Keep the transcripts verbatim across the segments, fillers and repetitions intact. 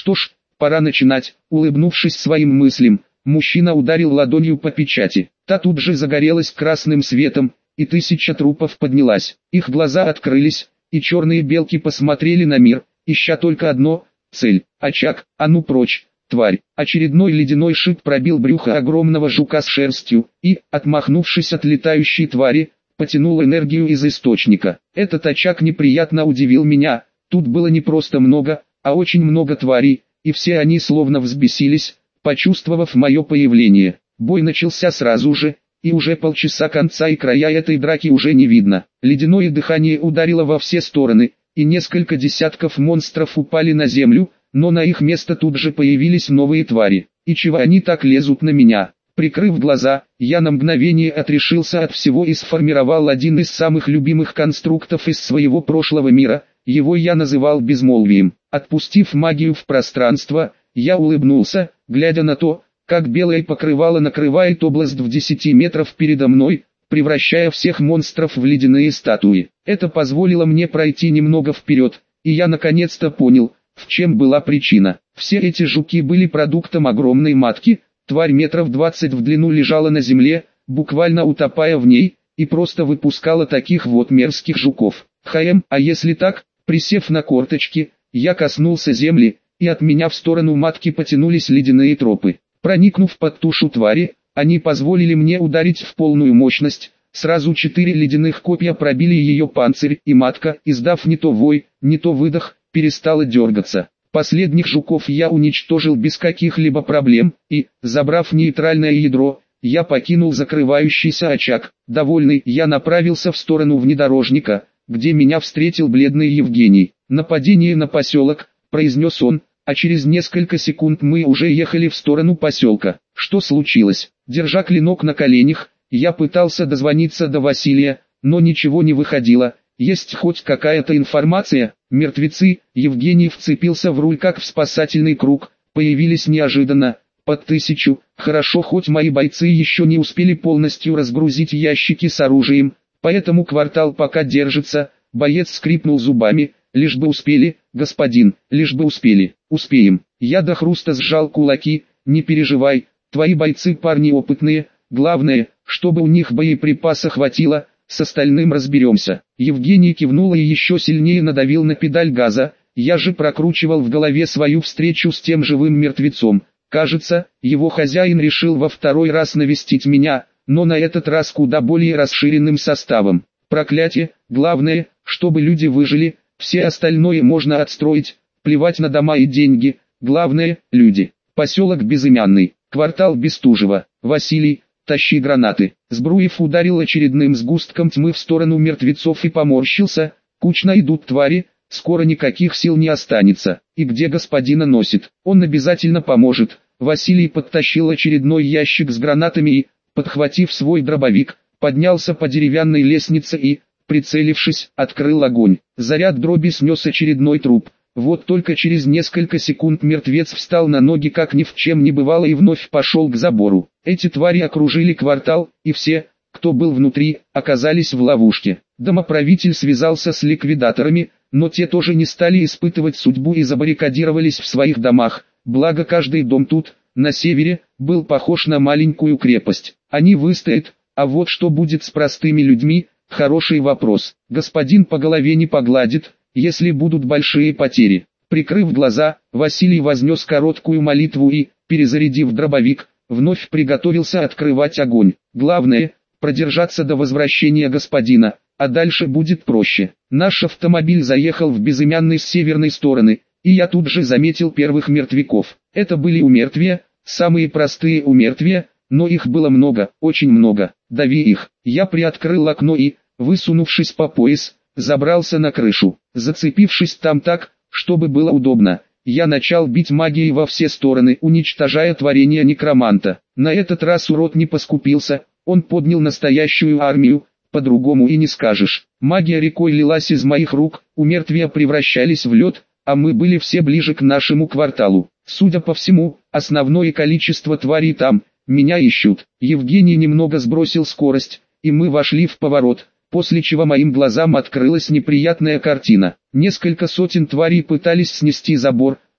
Что ж, пора начинать. Улыбнувшись своим мыслям, мужчина ударил ладонью по печати. Та тут же загорелась красным светом, и тысяча трупов поднялась. Их глаза открылись, и черные белки посмотрели на мир, ища только одно — цель. Очаг, а ну прочь, тварь. Очередной ледяной шип пробил брюхо огромного жука с шерстью, и, отмахнувшись от летающей твари, потянул энергию из источника. Этот очаг неприятно удивил меня. Тут было не просто много, а очень много тварей, и все они словно взбесились, почувствовав мое появление. Бой начался сразу же, и уже полчаса конца и края этой драки уже не видно. Ледяное дыхание ударило во все стороны, и несколько десятков монстров упали на землю, но на их место тут же появились новые твари. И чего они так лезут на меня? Прикрыв глаза, я на мгновение отрешился от всего и сформировал один из самых любимых конструктов из своего прошлого мира. Его я называл безмолвием. Отпустив магию в пространство, я улыбнулся, глядя на то, как белое покрывало накрывает область в десяти метров передо мной, превращая всех монстров в ледяные статуи. Это позволило мне пройти немного вперед, и я наконец-то понял, в чем была причина. Все эти жуки были продуктом огромной матки. Тварь метров двадцать в длину лежала на земле, буквально утопая в ней, и просто выпускала таких вот мерзких жуков. Хм, а если так? Присев на корточки, я коснулся земли, и от меня в сторону матки потянулись ледяные тропы. Проникнув под тушу твари, они позволили мне ударить в полную мощность. Сразу четыре ледяных копья пробили ее панцирь, и матка, издав не то вой, не то выдох, перестала дергаться. Последних жуков я уничтожил без каких-либо проблем, и, забрав нейтральное ядро, я покинул закрывающийся очаг. Довольный, я направился в сторону внедорожника, где меня встретил бледный Евгений. «Нападение на поселок», — произнес он, а через несколько секунд мы уже ехали в сторону поселка. Что случилось? Держа клинок на коленях, я пытался дозвониться до Василия, но ничего не выходило. Есть хоть какая-то информация? Мертвецы, Евгений вцепился в руль как в спасательный круг, появились неожиданно, под тысячу. Хорошо, хоть мои бойцы еще не успели полностью разгрузить ящики с оружием, поэтому квартал пока держится. Боец скрипнул зубами. Лишь бы успели, господин, лишь бы успели. Успеем. Я до хруста сжал кулаки. Не переживай, твои бойцы парни опытные, главное, чтобы у них боеприпаса хватило. С остальным разберемся. Евгений кивнул и еще сильнее надавил на педаль газа. Я же прокручивал в голове свою встречу с тем живым мертвецом. Кажется, его хозяин решил во второй раз навестить меня, но на этот раз куда более расширенным составом. Проклятие, главное, чтобы люди выжили, все остальное можно отстроить, плевать на дома и деньги, главное, люди. Поселок Безымянный, квартал Бестужева. Василий, тащи гранаты. Збруев ударил очередным сгустком тьмы в сторону мертвецов и поморщился. Кучно идут твари, скоро никаких сил не останется. И где господина носит? Он обязательно поможет. Василий подтащил очередной ящик с гранатами и, подхватив свой дробовик, поднялся по деревянной лестнице и, прицелившись, открыл огонь. Заряд дроби снес очередной труп. Вот только через несколько секунд мертвец встал на ноги как ни в чем не бывало и вновь пошел к забору. Эти твари окружили квартал, и все, кто был внутри, оказались в ловушке. Домоправитель связался с ликвидаторами, но те тоже не стали испытывать судьбу и забаррикадировались в своих домах. Благо каждый дом тут, на севере, был похож на маленькую крепость. Они выстоят, а вот что будет с простыми людьми, хороший вопрос. Господин по голове не погладит, если будут большие потери. Прикрыв глаза, Василий вознес короткую молитву и, перезарядив дробовик, вновь приготовился открывать огонь. Главное, продержаться до возвращения господина, а дальше будет проще. Наш автомобиль заехал в Безымянный с северной стороны, и я тут же заметил первых мертвяков. Это были умертвия, самые простые умертвия, но их было много, очень много. Дави их. Я приоткрыл окно и, высунувшись по пояс, забрался на крышу. Зацепившись там так, чтобы было удобно, я начал бить магией во все стороны, уничтожая творение некроманта. На этот раз урод не поскупился, он поднял настоящую армию, по-другому и не скажешь. Магия рекой лилась из моих рук, умертвия превращались в лед, а мы были все ближе к нашему кварталу. Судя по всему, основное количество тварей там, меня ищут. Евгений немного сбросил скорость, и мы вошли в поворот, после чего моим глазам открылась неприятная картина. Несколько сотен тварей пытались снести забор,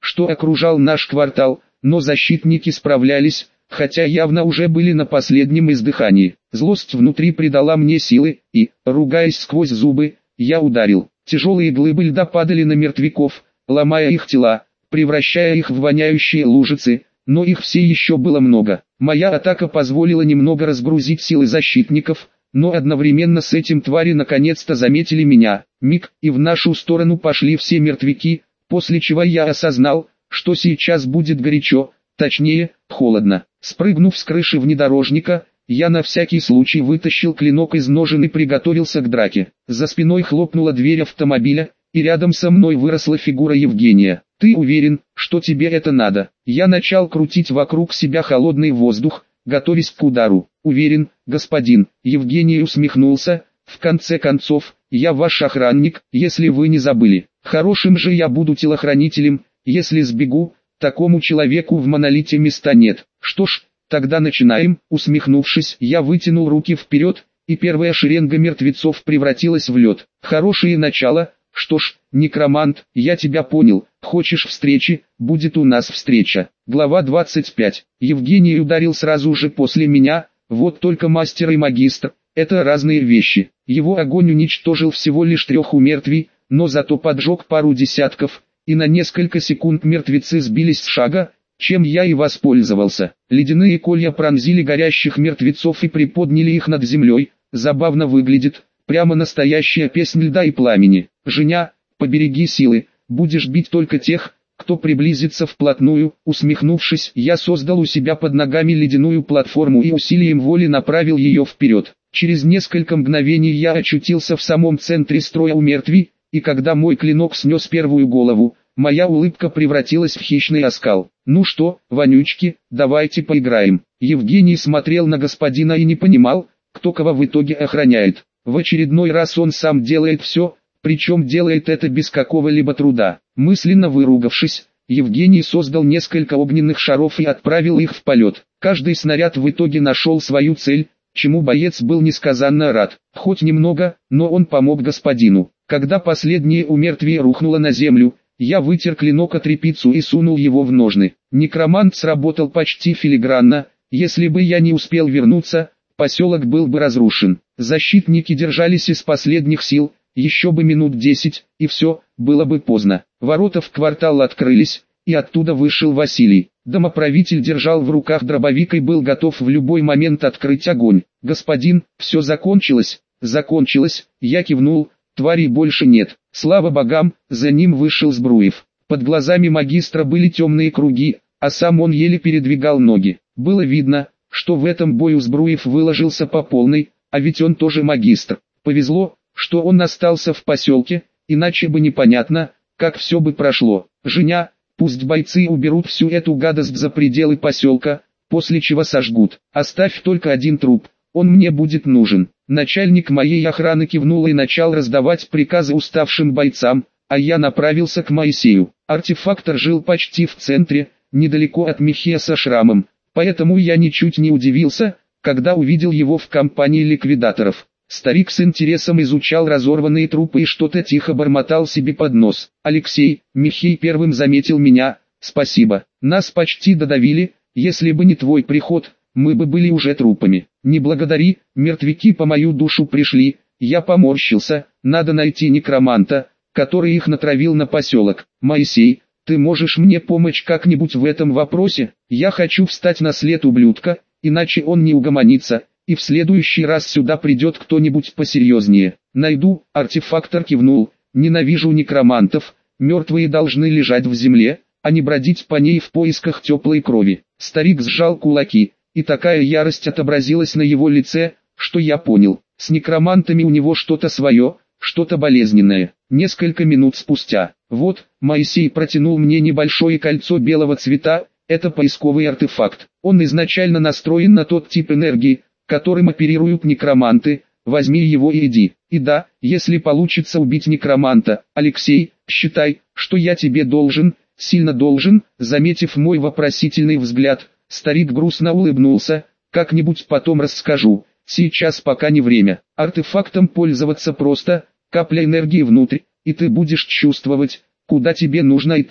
что окружал наш квартал, но защитники справлялись, хотя явно уже были на последнем издыхании. Злость внутри придала мне силы, и, ругаясь сквозь зубы, я ударил. Тяжелые глыбы льда падали на мертвяков, ломая их тела, превращая их в воняющие лужицы, но их все еще было много. Моя атака позволила немного разгрузить силы защитников, но одновременно с этим твари наконец-то заметили меня. Миг, и в нашу сторону пошли все мертвяки, после чего я осознал, что сейчас будет горячо, точнее, холодно. Спрыгнув с крыши внедорожника, я на всякий случай вытащил клинок из ножен и приготовился к драке. За спиной хлопнула дверь автомобиля, и рядом со мной выросла фигура Евгения. «Ты уверен, что тебе это надо?» Я начал крутить вокруг себя холодный воздух, готовясь к удару. «Уверен, господин». Евгений усмехнулся. «В конце концов, я ваш охранник, если вы не забыли. Хорошим же я буду телохранителем, если сбегу, такому человеку в монолите места нет. Что ж, тогда начинаем». Усмехнувшись, я вытянул руки вперед, и первая шеренга мертвецов превратилась в лед. Хорошее начало. Что ж, некромант, я тебя понял. Хочешь встречи, будет у нас встреча. Глава двадцать пять. Евгений ударил сразу же после меня, вот только мастер и магистр, это разные вещи. Его огонь уничтожил всего лишь трех умертвий, но зато поджег пару десятков, и на несколько секунд мертвецы сбились с шага, чем я и воспользовался. Ледяные колья пронзили горящих мертвецов и приподняли их над землей. Забавно выглядит, прямо настоящая песнь льда и пламени. «Женя, побереги силы, будешь бить только тех, кто приблизится вплотную». Усмехнувшись, я создал у себя под ногами ледяную платформу и усилием воли направил ее вперед. Через несколько мгновений я очутился в самом центре строя у мертвей, и когда мой клинок снес первую голову, моя улыбка превратилась в хищный оскал. «Ну что, вонючки, давайте поиграем». Евгений смотрел на господина и не понимал, кто кого в итоге охраняет. В очередной раз он сам делает все, причем делает это без какого-либо труда. Мысленно выругавшись, Евгений создал несколько огненных шаров и отправил их в полет. Каждый снаряд в итоге нашел свою цель, чему боец был несказанно рад. Хоть немного, но он помог господину. Когда последнее умертвие рухнуло на землю, я вытер клинок о тряпицу и сунул его в ножны. Некромант сработал почти филигранно. Если бы я не успел вернуться, поселок был бы разрушен. Защитники держались из последних сил, еще бы минут десять, и все, было бы поздно. Ворота в квартал открылись, и оттуда вышел Василий. Домоправитель держал в руках дробовик и был готов в любой момент открыть огонь. «Господин, все закончилось?» «Закончилось», я кивнул, тварей больше нет. Слава богам, за ним вышел Збруев. Под глазами магистра были темные круги, а сам он еле передвигал ноги. Было видно, что в этом бою Збруев выложился по полной, а ведь он тоже магистр. Повезло, что он остался в поселке, иначе бы непонятно, как все бы прошло. «Женя, пусть бойцы уберут всю эту гадость за пределы поселка, после чего сожгут. Оставь только один труп, он мне будет нужен». Начальник моей охраны кивнул и начал раздавать приказы уставшим бойцам, а я направился к Моисею. Артефактор жил почти в центре, недалеко от Михея со шрамом, поэтому я ничуть не удивился, когда увидел его в компании ликвидаторов. Старик с интересом изучал разорванные трупы и что-то тихо бормотал себе под нос. «Алексей», Михей первым заметил меня, «спасибо, нас почти додавили, если бы не твой приход, мы бы были уже трупами». «Не благодари, мертвяки по мою душу пришли». Я поморщился, надо найти некроманта, который их натравил на поселок. «Моисей, ты можешь мне помочь как-нибудь в этом вопросе? Я хочу встать на след ублюдка, иначе он не угомонится, и в следующий раз сюда придет кто-нибудь посерьезнее». «Найду», артефактор кивнул, «ненавижу некромантов, мертвые должны лежать в земле, а не бродить по ней в поисках теплой крови». Старик сжал кулаки, и такая ярость отобразилась на его лице, что я понял, с некромантами у него что-то свое, что-то болезненное. Несколько минут спустя, вот, Моисей протянул мне небольшое кольцо белого цвета, это поисковый артефакт. Он изначально настроен на тот тип энергии, которым оперируют некроманты. Возьми его и иди. И да, если получится убить некроманта, Алексей, считай, что я тебе должен, сильно должен. Заметив мой вопросительный взгляд, старик грустно улыбнулся. Как-нибудь потом расскажу, сейчас пока не время. Артефактом пользоваться просто, капля энергии внутрь, и ты будешь чувствовать, куда тебе нужно идти.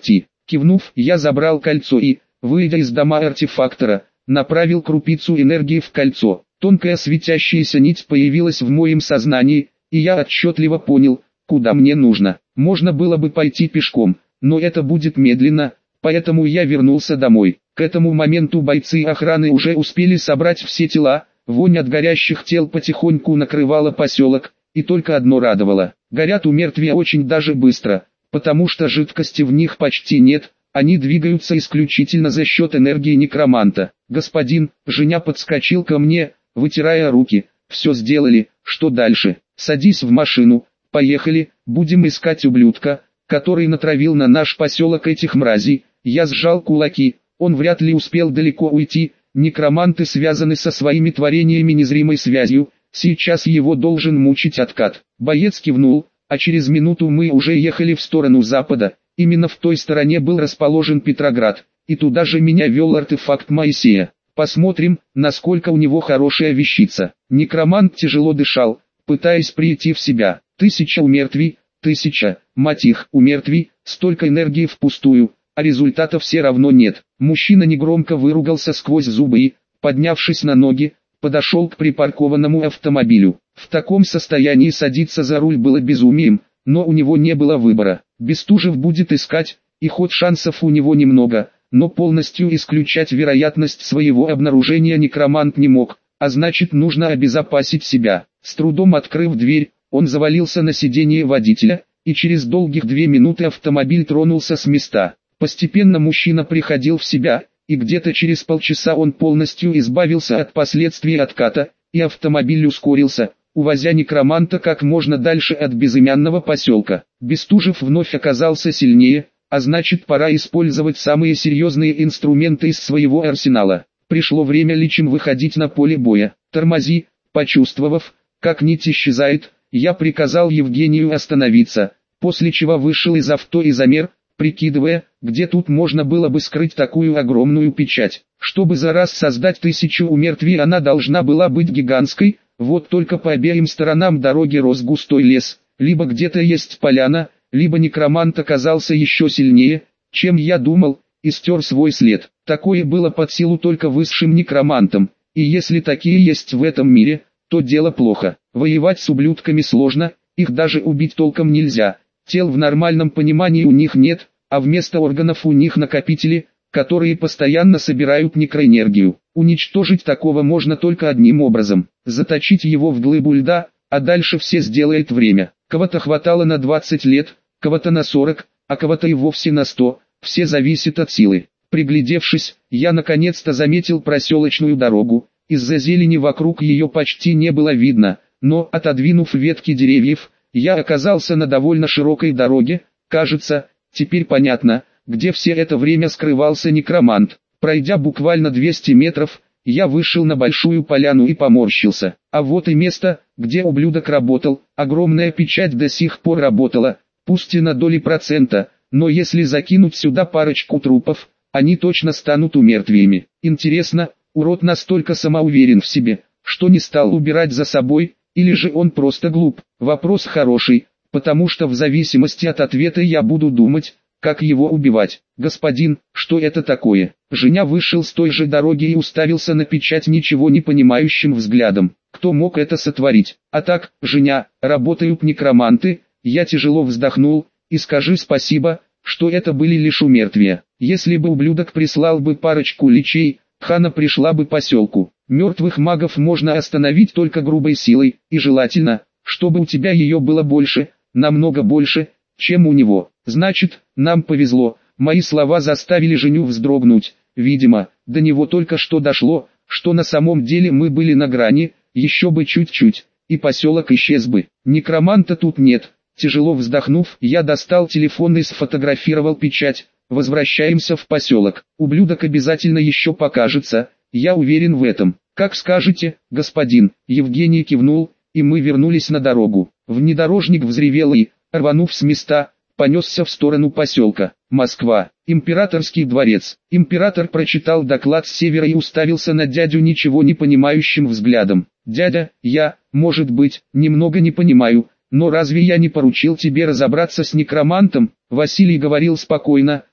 Кивнув, я забрал кольцо и, выйдя из дома артефактора, направил крупицу энергии в кольцо. Тонкая светящаяся нить появилась в моем сознании, и я отчетливо понял, куда мне нужно. Можно было бы пойти пешком, но это будет медленно, поэтому я вернулся домой. К этому моменту бойцы охраны уже успели собрать все тела, вонь от горящих тел потихоньку накрывала поселок, и только одно радовало. Горят умертвия очень даже быстро, потому что жидкости в них почти нет, они двигаются исключительно за счет энергии некроманта. «Господин», Женя подскочил ко мне, вытирая руки, «все сделали, что дальше? Садись в машину, поехали, будем искать ублюдка, который натравил на наш поселок этих мразей». Я сжал кулаки, он вряд ли успел далеко уйти, некроманты связаны со своими творениями незримой связью, сейчас его должен мучить откат. Боец кивнул, а через минуту мы уже ехали в сторону запада, именно в той стороне был расположен Петроград, и туда же меня вел артефакт Моисея. Посмотрим, насколько у него хорошая вещица. Некромант тяжело дышал, пытаясь прийти в себя. Тысяча умертвий, тысяча, мать их, умертвий, столько энергии впустую, а результата все равно нет. Мужчина негромко выругался сквозь зубы и, поднявшись на ноги, подошел к припаркованному автомобилю. В таком состоянии садиться за руль было безумием, но у него не было выбора. Бестужев будет искать, и хоть шансов у него немного, но полностью исключать вероятность своего обнаружения некромант не мог, а значит нужно обезопасить себя. С трудом открыв дверь, он завалился на сиденье водителя, и через долгих две минуты автомобиль тронулся с места. Постепенно мужчина приходил в себя, и где-то через полчаса он полностью избавился от последствий отката, и автомобиль ускорился, увозя некроманта как можно дальше от безымянного поселка. Бестужев вновь оказался сильнее, а значит пора использовать самые серьезные инструменты из своего арсенала. Пришло время личим выходить на поле боя. «Тормози», почувствовав, как нить исчезает, я приказал Евгению остановиться, после чего вышел из авто и замер, прикидывая, где тут можно было бы скрыть такую огромную печать. Чтобы за раз создать тысячу умертвий, она должна была быть гигантской, вот только по обеим сторонам дороги рос густой лес, либо где-то есть поляна, либо некромант оказался еще сильнее, чем я думал, и стер свой след. Такое было под силу только высшим некромантам, и если такие есть в этом мире, то дело плохо. Воевать с ублюдками сложно, их даже убить толком нельзя. Тел в нормальном понимании у них нет, а вместо органов у них накопители, которые постоянно собирают некроэнергию. Уничтожить такого можно только одним образом – заточить его в глыбу льда, а дальше все сделает время. Кого-то хватало на двадцать лет, кого-то на сорок, а кого-то и вовсе на сто, все зависит от силы. Приглядевшись, я наконец-то заметил проселочную дорогу, из-за зелени вокруг ее почти не было видно, но, отодвинув ветки деревьев, я оказался на довольно широкой дороге. Кажется, теперь понятно, где все это время скрывался некромант. Пройдя буквально двести метров, я вышел на большую поляну и поморщился. А вот и место, где ублюдок работал. Огромная печать до сих пор работала, пусть и на доли процента, но если закинуть сюда парочку трупов, они точно станут умертвиями. Интересно, урод настолько самоуверен в себе, что не стал убирать за собой, или же он просто глуп? Вопрос хороший, потому что в зависимости от ответа я буду думать, как его убивать. «Господин, что это такое?» Женя вышел с той же дороги и уставился на печать ничего не понимающим взглядом. Кто мог это сотворить? А так, Женя, работают некроманты. Я тяжело вздохнул, и скажи спасибо, что это были лишь умертвия. Если бы ублюдок прислал бы парочку личей, Хана пришла бы поселку. Мертвых магов можно остановить только грубой силой, и желательно, чтобы у тебя ее было больше, намного больше, чем у него. Значит, нам повезло. Мои слова заставили Женю вздрогнуть. Видимо, до него только что дошло, что на самом деле мы были на грани, еще бы чуть-чуть, и поселок исчез бы. Некроманта тут нет. Тяжело вздохнув, я достал телефон и сфотографировал печать. Возвращаемся в поселок. Ублюдок обязательно еще покажется, я уверен в этом. Как скажете, господин. Евгений кивнул, и мы вернулись на дорогу. Внедорожник взревел и, рванув с места, понесся в сторону поселка. Москва. Императорский дворец. Император прочитал доклад с севера и уставился на дядю ничего не понимающим взглядом. «Дядя, я, может быть, немного не понимаю, но разве я не поручил тебе разобраться с некромантом?» Василий говорил спокойно,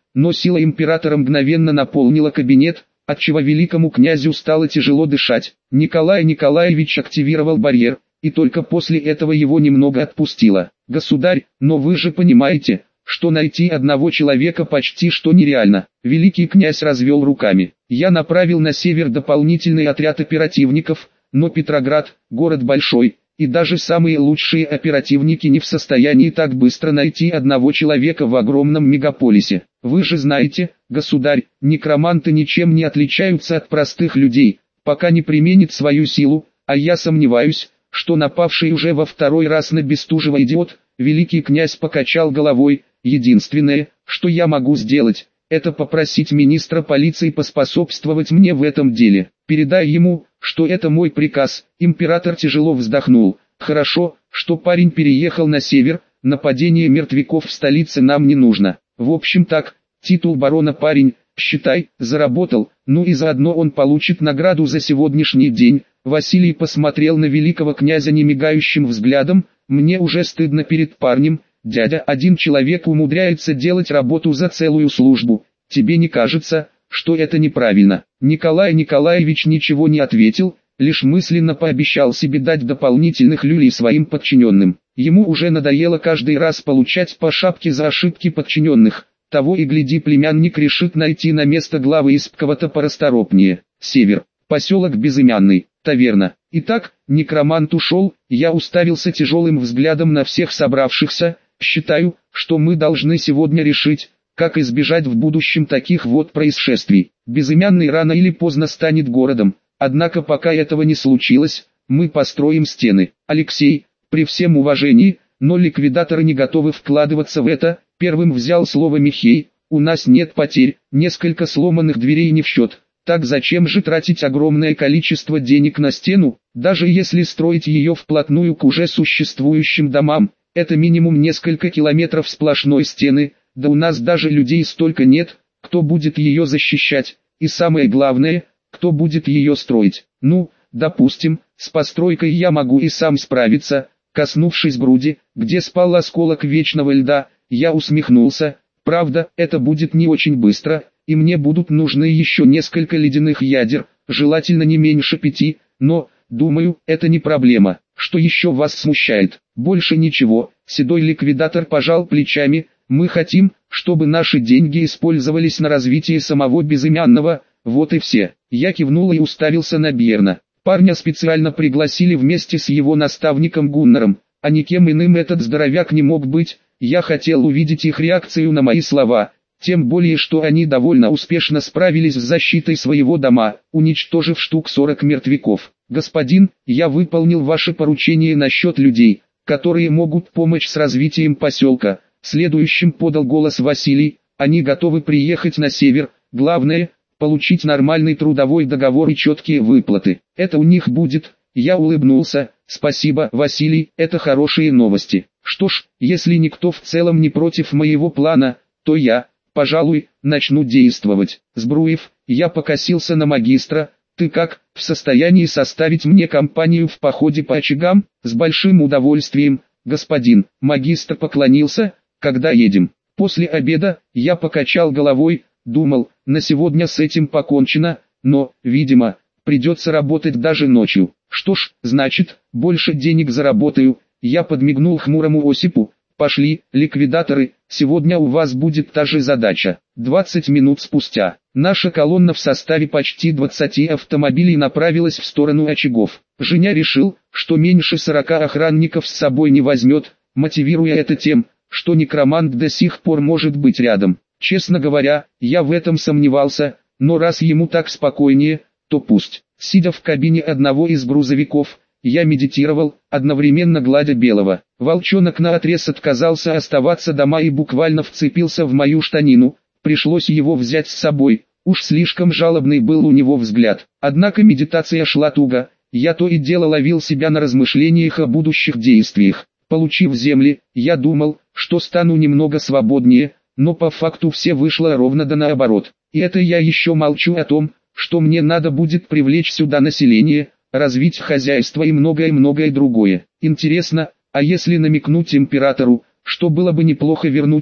но сила императора мгновенно наполнила кабинет, отчего великому князю стало тяжело дышать. Николай Николаевич активировал барьер, и только после этого его немного отпустило. «Государь, но вы же понимаете, что найти одного человека почти что нереально». Великий князь развел руками. «Я направил на север дополнительный отряд оперативников, но Петроград – город большой, и даже самые лучшие оперативники не в состоянии так быстро найти одного человека в огромном мегаполисе. Вы же знаете, государь, некроманты ничем не отличаются от простых людей, пока не применит свою силу, а я сомневаюсь, что напавший уже во второй раз на Бестужева идиот». Великий князь покачал головой. «Единственное, что я могу сделать, это попросить министра полиции поспособствовать мне в этом деле. Передай ему, что это мой приказ». Император тяжело вздохнул. «Хорошо, что парень переехал на север, нападение мертвяков в столице нам не нужно. В общем так, титул барона парень, считай, заработал, ну и заодно он получит награду за сегодняшний день». Василий посмотрел на великого князя немигающим взглядом. «Мне уже стыдно перед парнем, дядя, один человек умудряется делать работу за целую службу. Тебе не кажется, что это неправильно?» Николай Николаевич ничего не ответил, лишь мысленно пообещал себе дать дополнительных люлей своим подчиненным. Ему уже надоело каждый раз получать по шапке за ошибки подчиненных. Того и гляди, племянник решит найти на место главы из кого-то порасторопнее. Север, поселок Безымянный, таверна. Итак, некромант ушел, я уставился тяжелым взглядом на всех собравшихся. Считаю, что мы должны сегодня решить, как избежать в будущем таких вот происшествий. Безымянный рано или поздно станет городом, однако пока этого не случилось, мы построим стены. Алексей, при всем уважении, но ликвидаторы не готовы вкладываться в это. Первым взял слово Михей. «У нас нет потерь, несколько сломанных дверей не в счет. Так зачем же тратить огромное количество денег на стену, даже если строить ее вплотную к уже существующим домам? Это минимум несколько километров сплошной стены, да у нас даже людей столько нет, кто будет ее защищать, и самое главное, кто будет ее строить. Ну, допустим, с постройкой я могу и сам справиться». Коснувшись груди, где спал осколок вечного льда, я усмехнулся. «Правда, это будет не очень быстро, и мне будут нужны еще несколько ледяных ядер, желательно не меньше пяти, но, думаю, это не проблема. Что еще вас смущает?» «Больше ничего», — седой ликвидатор пожал плечами. «Мы хотим, чтобы наши деньги использовались на развитие самого Безымянного, вот и все». Я кивнул и уставился на Бьерна. Парня специально пригласили вместе с его наставником Гуннаром, а никем иным этот здоровяк не мог быть. Я хотел увидеть их реакцию на мои слова, тем более что они довольно успешно справились с защитой своего дома, уничтожив штук сорок мертвяков. «Господин, я выполнил ваше поручение насчет людей, которые могут помочь с развитием поселка», следующим подал голос Василий. «Они готовы приехать на север, главное – получить нормальный трудовой договор и четкие выплаты. Это у них будет». Я улыбнулся. «Спасибо, Василий, это хорошие новости. Что ж, если никто в целом не против моего плана, то я, пожалуй, начну действовать». Збруев, я покосился на магистра. «Ты как, в состоянии составить мне компанию в походе по очагам?» «С большим удовольствием, господин». Магистр поклонился. «Когда едем?» После обеда. Я покачал головой. Думал, на сегодня с этим покончено, но, видимо, придется работать даже ночью. «Что ж, значит, больше денег заработаю». Я подмигнул хмурому Осипу. «Пошли, ликвидаторы, сегодня у вас будет та же задача». двадцать минут спустя, наша колонна в составе почти двадцати автомобилей направилась в сторону очагов. Женя решил, что меньше сорока охранников с собой не возьмет, мотивируя это тем, что некромант до сих пор может быть рядом. Честно говоря, я в этом сомневался, но раз ему так спокойнее, то пусть. Сидя в кабине одного из грузовиков, я медитировал, одновременно гладя белого. Волчонок наотрез отказался оставаться дома и буквально вцепился в мою штанину, пришлось его взять с собой, уж слишком жалобный был у него взгляд. Однако медитация шла туго, я то и дело ловил себя на размышлениях о будущих действиях. Получив земли, я думал, что стану немного свободнее, но по факту все вышло ровно да наоборот. И это я еще молчу о том, что мне надо будет привлечь сюда население, развить хозяйство и многое-многое другое. Интересно, а если намекнуть императору, что было бы неплохо вернуть то,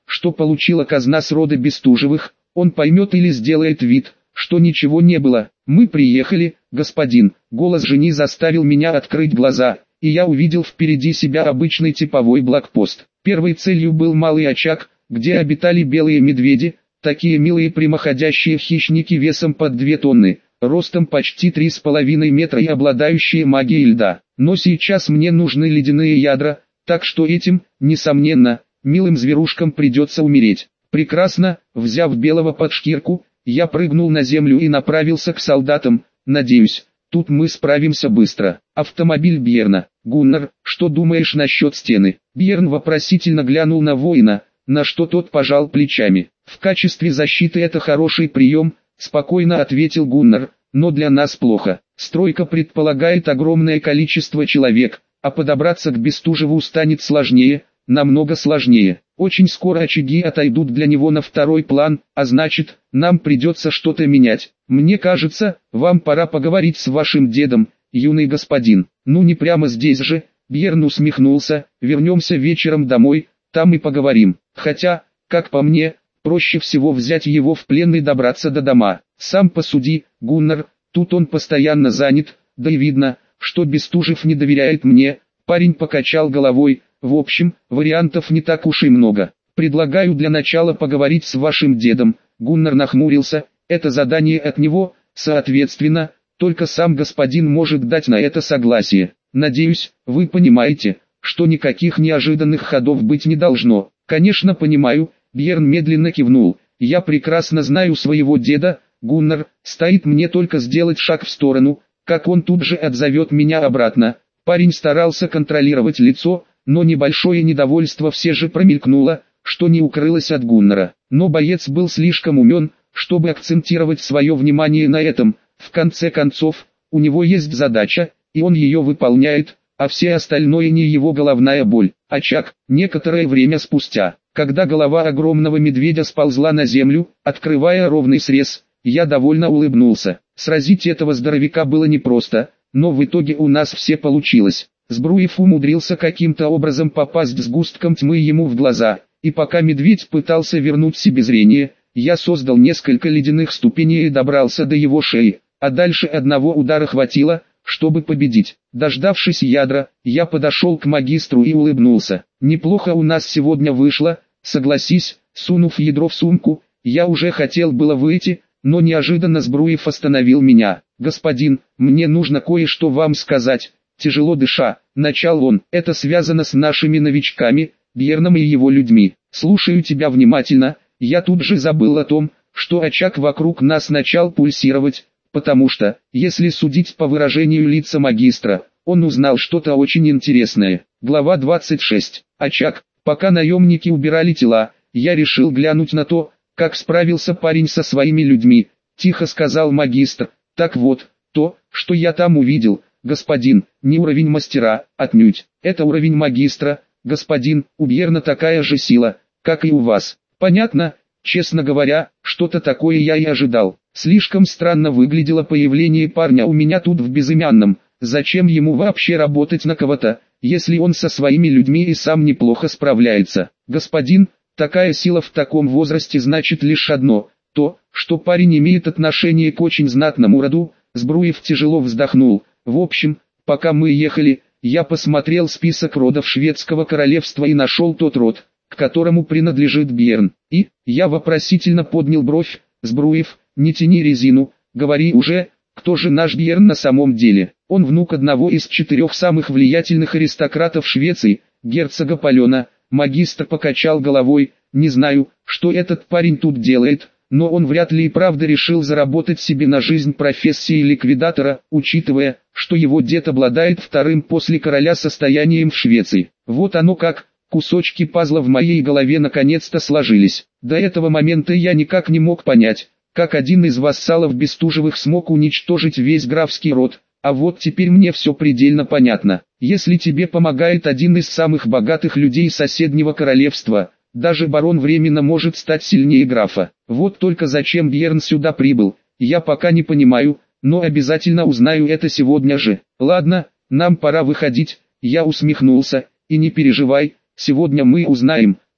что получила казна с рода Бестужевых, он поймет или сделает вид, что ничего не было. Мы приехали, господин. Голос жени заставил меня открыть глаза, и я увидел впереди себя обычный типовой блокпост. Первой целью был малый очаг, где обитали белые медведи, такие милые прямоходящие хищники весом под две тонны, ростом почти три с половиной метра и обладающие магией льда. Но сейчас мне нужны ледяные ядра, так что этим, несомненно, милым зверушкам придется умереть. Прекрасно, взяв белого под шкирку, я прыгнул на землю и направился к солдатам. Надеюсь, тут мы справимся быстро. Автомобиль Бьерна. Гуннар, что думаешь насчет стены? Бьерн вопросительно глянул на воина, на что тот пожал плечами. В качестве защиты это хороший прием, спокойно ответил Гуннар, но для нас плохо. Стройка предполагает огромное количество человек, а подобраться к Бестужеву станет сложнее, намного сложнее. Очень скоро очаги отойдут для него на второй план, а значит, нам придется что-то менять. Мне кажется, вам пора поговорить с вашим дедом, юный господин. Ну не прямо здесь же, Бьерн усмехнулся, вернемся вечером домой, там и поговорим. Хотя, как по мне, проще всего взять его в плен и добраться до дома. Сам посуди, Гуннар, тут он постоянно занят, да и видно, что Бестужев не доверяет мне. Парень покачал головой. В общем, вариантов не так уж и много. Предлагаю для начала поговорить с вашим дедом. Гуннар нахмурился. Это задание от него, соответственно, только сам господин может дать на это согласие. Надеюсь, вы понимаете, что никаких неожиданных ходов быть не должно. Конечно понимаю, Бьерн медленно кивнул. Я прекрасно знаю своего деда, Гуннар, стоит мне только сделать шаг в сторону, как он тут же отзовет меня обратно. Парень старался контролировать лицо, но небольшое недовольство все же промелькнуло, что не укрылось от Гуннара. Но боец был слишком умен, чтобы акцентировать свое внимание на этом. В конце концов, у него есть задача, и он ее выполняет, а все остальное не его головная боль. Очаг. Некоторое время спустя, когда голова огромного медведя сползла на землю, открывая ровный срез, я довольно улыбнулся. Сразить этого здоровяка было непросто, но в итоге у нас все получилось. Збруев умудрился каким-то образом попасть сгустком тьмы ему в глаза, и пока медведь пытался вернуть себе зрение, я создал несколько ледяных ступеней и добрался до его шеи, а дальше одного удара хватило, чтобы победить. Дождавшись ядра, я подошел к магистру и улыбнулся. Неплохо у нас сегодня вышло, согласись. Сунув ядро в сумку, я уже хотел было выйти, но неожиданно Збруев остановил меня. «Господин, мне нужно кое-что вам сказать». Тяжело дыша, начал он, это связано с нашими новичками, Бьерном и его людьми. Слушаю тебя внимательно. Я тут же забыл о том, что очаг вокруг нас начал пульсировать, потому что, если судить по выражению лица магистра, он узнал что-то очень интересное. Глава двадцать шесть. Очаг. Пока наемники убирали тела, я решил глянуть на то, как справился парень со своими людьми. Тихо сказал магистр. Так вот, то, что я там увидел, господин, не уровень мастера, отнюдь. Это уровень магистра, господин, у Бьерна такая же сила, как и у вас. Понятно? Честно говоря, что-то такое я и ожидал. Слишком странно выглядело появление парня у меня тут в безымянном. Зачем ему вообще работать на кого-то, если он со своими людьми и сам неплохо справляется? Господин, такая сила в таком возрасте значит лишь одно, то, что парень имеет отношение к очень знатному роду. Збруев тяжело вздохнул. В общем, пока мы ехали, я посмотрел список родов шведского королевства и нашел тот род, к которому принадлежит Бьерн. И, я вопросительно поднял бровь. Збруев, не тяни резину, говори уже, кто же наш Бьерн на самом деле? Он внук одного из четырех самых влиятельных аристократов Швеции, герцога Полена. Магистр покачал головой. Не знаю, что этот парень тут делает, но он вряд ли и правда решил заработать себе на жизнь профессией ликвидатора, учитывая, что его дед обладает вторым после короля состоянием в Швеции. Вот оно как. Кусочки пазла в моей голове наконец-то сложились. До этого момента я никак не мог понять, как один из вассалов Бестужевых смог уничтожить весь графский род, а вот теперь мне все предельно понятно. Если тебе помогает один из самых богатых людей соседнего королевства, даже барон временно может стать сильнее графа. Вот только зачем Бьерн сюда прибыл, я пока не понимаю, но обязательно узнаю это сегодня же. Ладно, нам пора выходить, я усмехнулся, и не переживай, сегодня мы узнаем,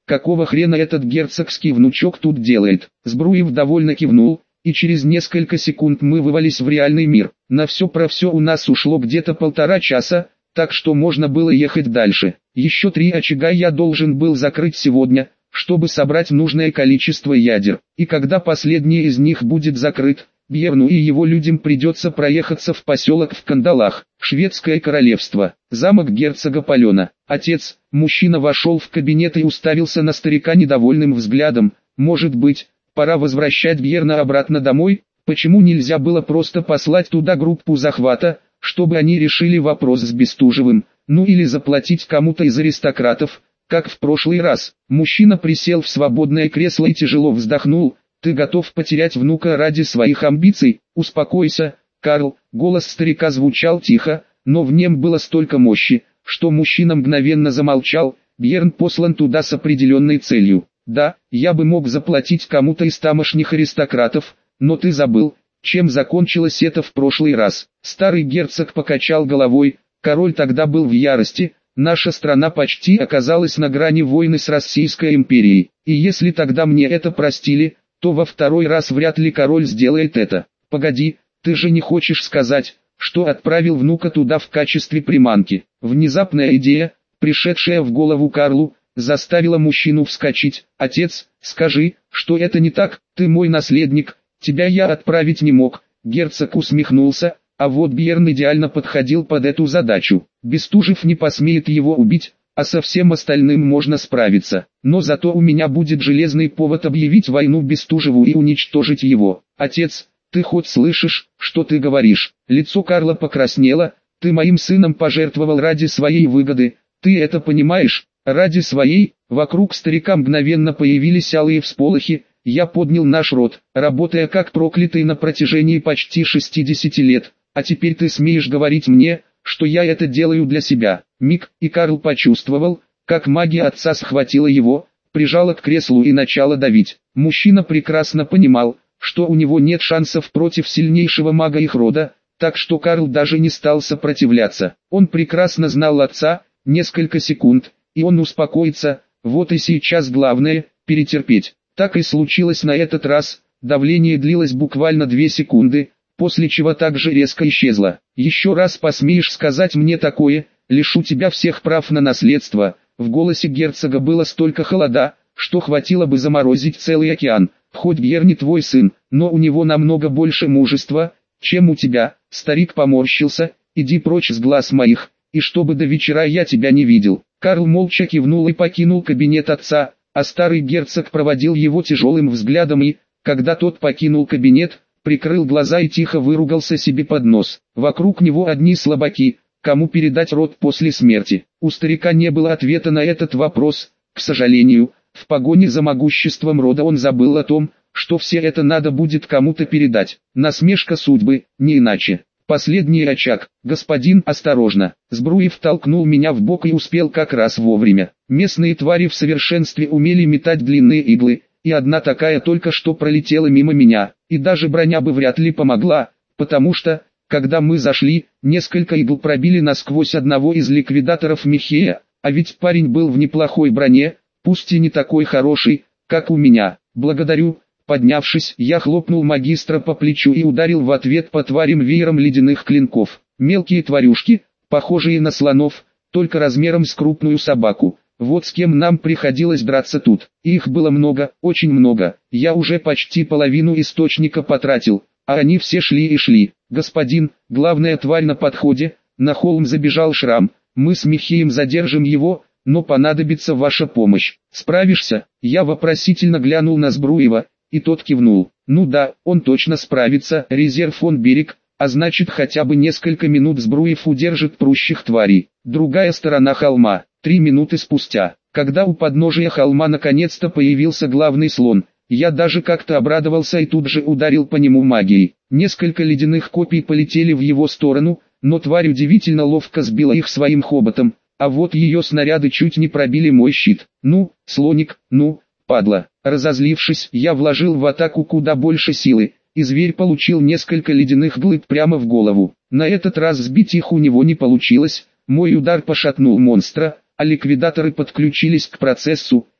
какого хрена этот герцогский внучок тут делает? Збруев довольно кивнул, и через несколько секунд мы вывалились в реальный мир. На все про все у нас ушло где-то полтора часа, так что можно было ехать дальше. Еще три очага я должен был закрыть сегодня, чтобы собрать нужное количество ядер. И когда последний из них будет закрыт, Бьерну и его людям придется проехаться в поселок в Кандалах, Шведское королевство, замок герцога Полена. Отец, мужчина вошел в кабинет и уставился на старика недовольным взглядом. Может быть, пора возвращать Бьерна обратно домой? Почему нельзя было просто послать туда группу захвата, чтобы они решили вопрос с Бестужевым, ну или заплатить кому-то из аристократов, как в прошлый раз? Мужчина присел в свободное кресло и тяжело вздохнул. Ты готов потерять внука ради своих амбиций? Успокойся, Карл. Голос старика звучал тихо, но в нем было столько мощи, что мужчина мгновенно замолчал. Бьерн послан туда с определенной целью. Да, я бы мог заплатить кому-то из тамошних аристократов, но ты забыл, чем закончилось это в прошлый раз. Старый герцог покачал головой. Король тогда был в ярости. Наша страна почти оказалась на грани войны с Российской империей. И если тогда мне это простили, то во второй раз вряд ли король сделает это. Погоди, ты же не хочешь сказать, что отправил внука туда в качестве приманки? Внезапная идея, пришедшая в голову Карлу, заставила мужчину вскочить. Отец, скажи, что это не так, ты мой наследник, тебя я отправить не мог. Герцог усмехнулся, а вот Бьерн идеально подходил под эту задачу. Бестужев не посмеет его убить, а со всем остальным можно справиться. Но зато у меня будет железный повод объявить войну Бестужеву и уничтожить его. Отец, ты хоть слышишь, что ты говоришь? Лицо Карла покраснело. Ты моим сыном пожертвовал ради своей выгоды. Ты это понимаешь? Ради своей? Вокруг старика мгновенно появились алые всполохи. Я поднял наш род, работая как проклятый на протяжении почти шестидесяти лет. А теперь ты смеешь говорить мне, что я это делаю для себя. Миг, и Карл почувствовал, как магия отца схватила его, прижала к креслу и начала давить. Мужчина прекрасно понимал, что у него нет шансов против сильнейшего мага их рода, так что Карл даже не стал сопротивляться. Он прекрасно знал отца, несколько секунд, и он успокоится. Вот и сейчас главное – перетерпеть. Так и случилось на этот раз, давление длилось буквально две секунды, после чего также резко исчезло. Еще раз посмеешь сказать мне такое, лишу тебя всех прав на наследство. В голосе герцога было столько холода, что хватило бы заморозить целый океан. Хоть Бьерн не твой сын, но у него намного больше мужества, чем у тебя. Старик поморщился. Иди прочь с глаз моих, и чтобы до вечера я тебя не видел. Карл молча кивнул и покинул кабинет отца, а старый герцог проводил его тяжелым взглядом и, когда тот покинул кабинет, прикрыл глаза и тихо выругался себе под нос. Вокруг него одни слабаки, кому передать род после смерти. У старика не было ответа на этот вопрос. К сожалению, в погоне за могуществом рода он забыл о том, что все это надо будет кому-то передать. Насмешка судьбы, не иначе. Последний очаг. Господин, осторожно. Збруев толкнул меня в бок и успел как раз вовремя. Местные твари в совершенстве умели метать длинные иглы, и одна такая только что пролетела мимо меня, и даже броня бы вряд ли помогла, потому что, когда мы зашли, несколько игл пробили насквозь одного из ликвидаторов Михея, а ведь парень был в неплохой броне, пусть и не такой хороший, как у меня. Благодарю. Поднявшись, я хлопнул магистра по плечу и ударил в ответ по тварям веером ледяных клинков. Мелкие тварюшки, похожие на слонов, только размером с крупную собаку. Вот с кем нам приходилось драться тут. Их было много, очень много. Я уже почти половину источника потратил, а они все шли и шли. Господин, главная тварь на подходе. На холм забежал Шрам. Мы с Михеем задержим его, но понадобится ваша помощь. Справишься? Я вопросительно глянул на Збруева, и тот кивнул. Ну да, он точно справится. Резерв он берег, а значит хотя бы несколько минут Збруев удержит прущих тварей. Другая сторона холма. Три минуты спустя, когда у подножия холма наконец-то появился главный слон, я даже как-то обрадовался и тут же ударил по нему магией. Несколько ледяных копий полетели в его сторону, но тварь удивительно ловко сбила их своим хоботом, а вот ее снаряды чуть не пробили мой щит. Ну, слоник, ну, падла. Разозлившись, я вложил в атаку куда больше силы, и зверь получил несколько ледяных глыб прямо в голову. На этот раз сбить их у него не получилось, мой удар пошатнул монстра, а ликвидаторы подключились к процессу,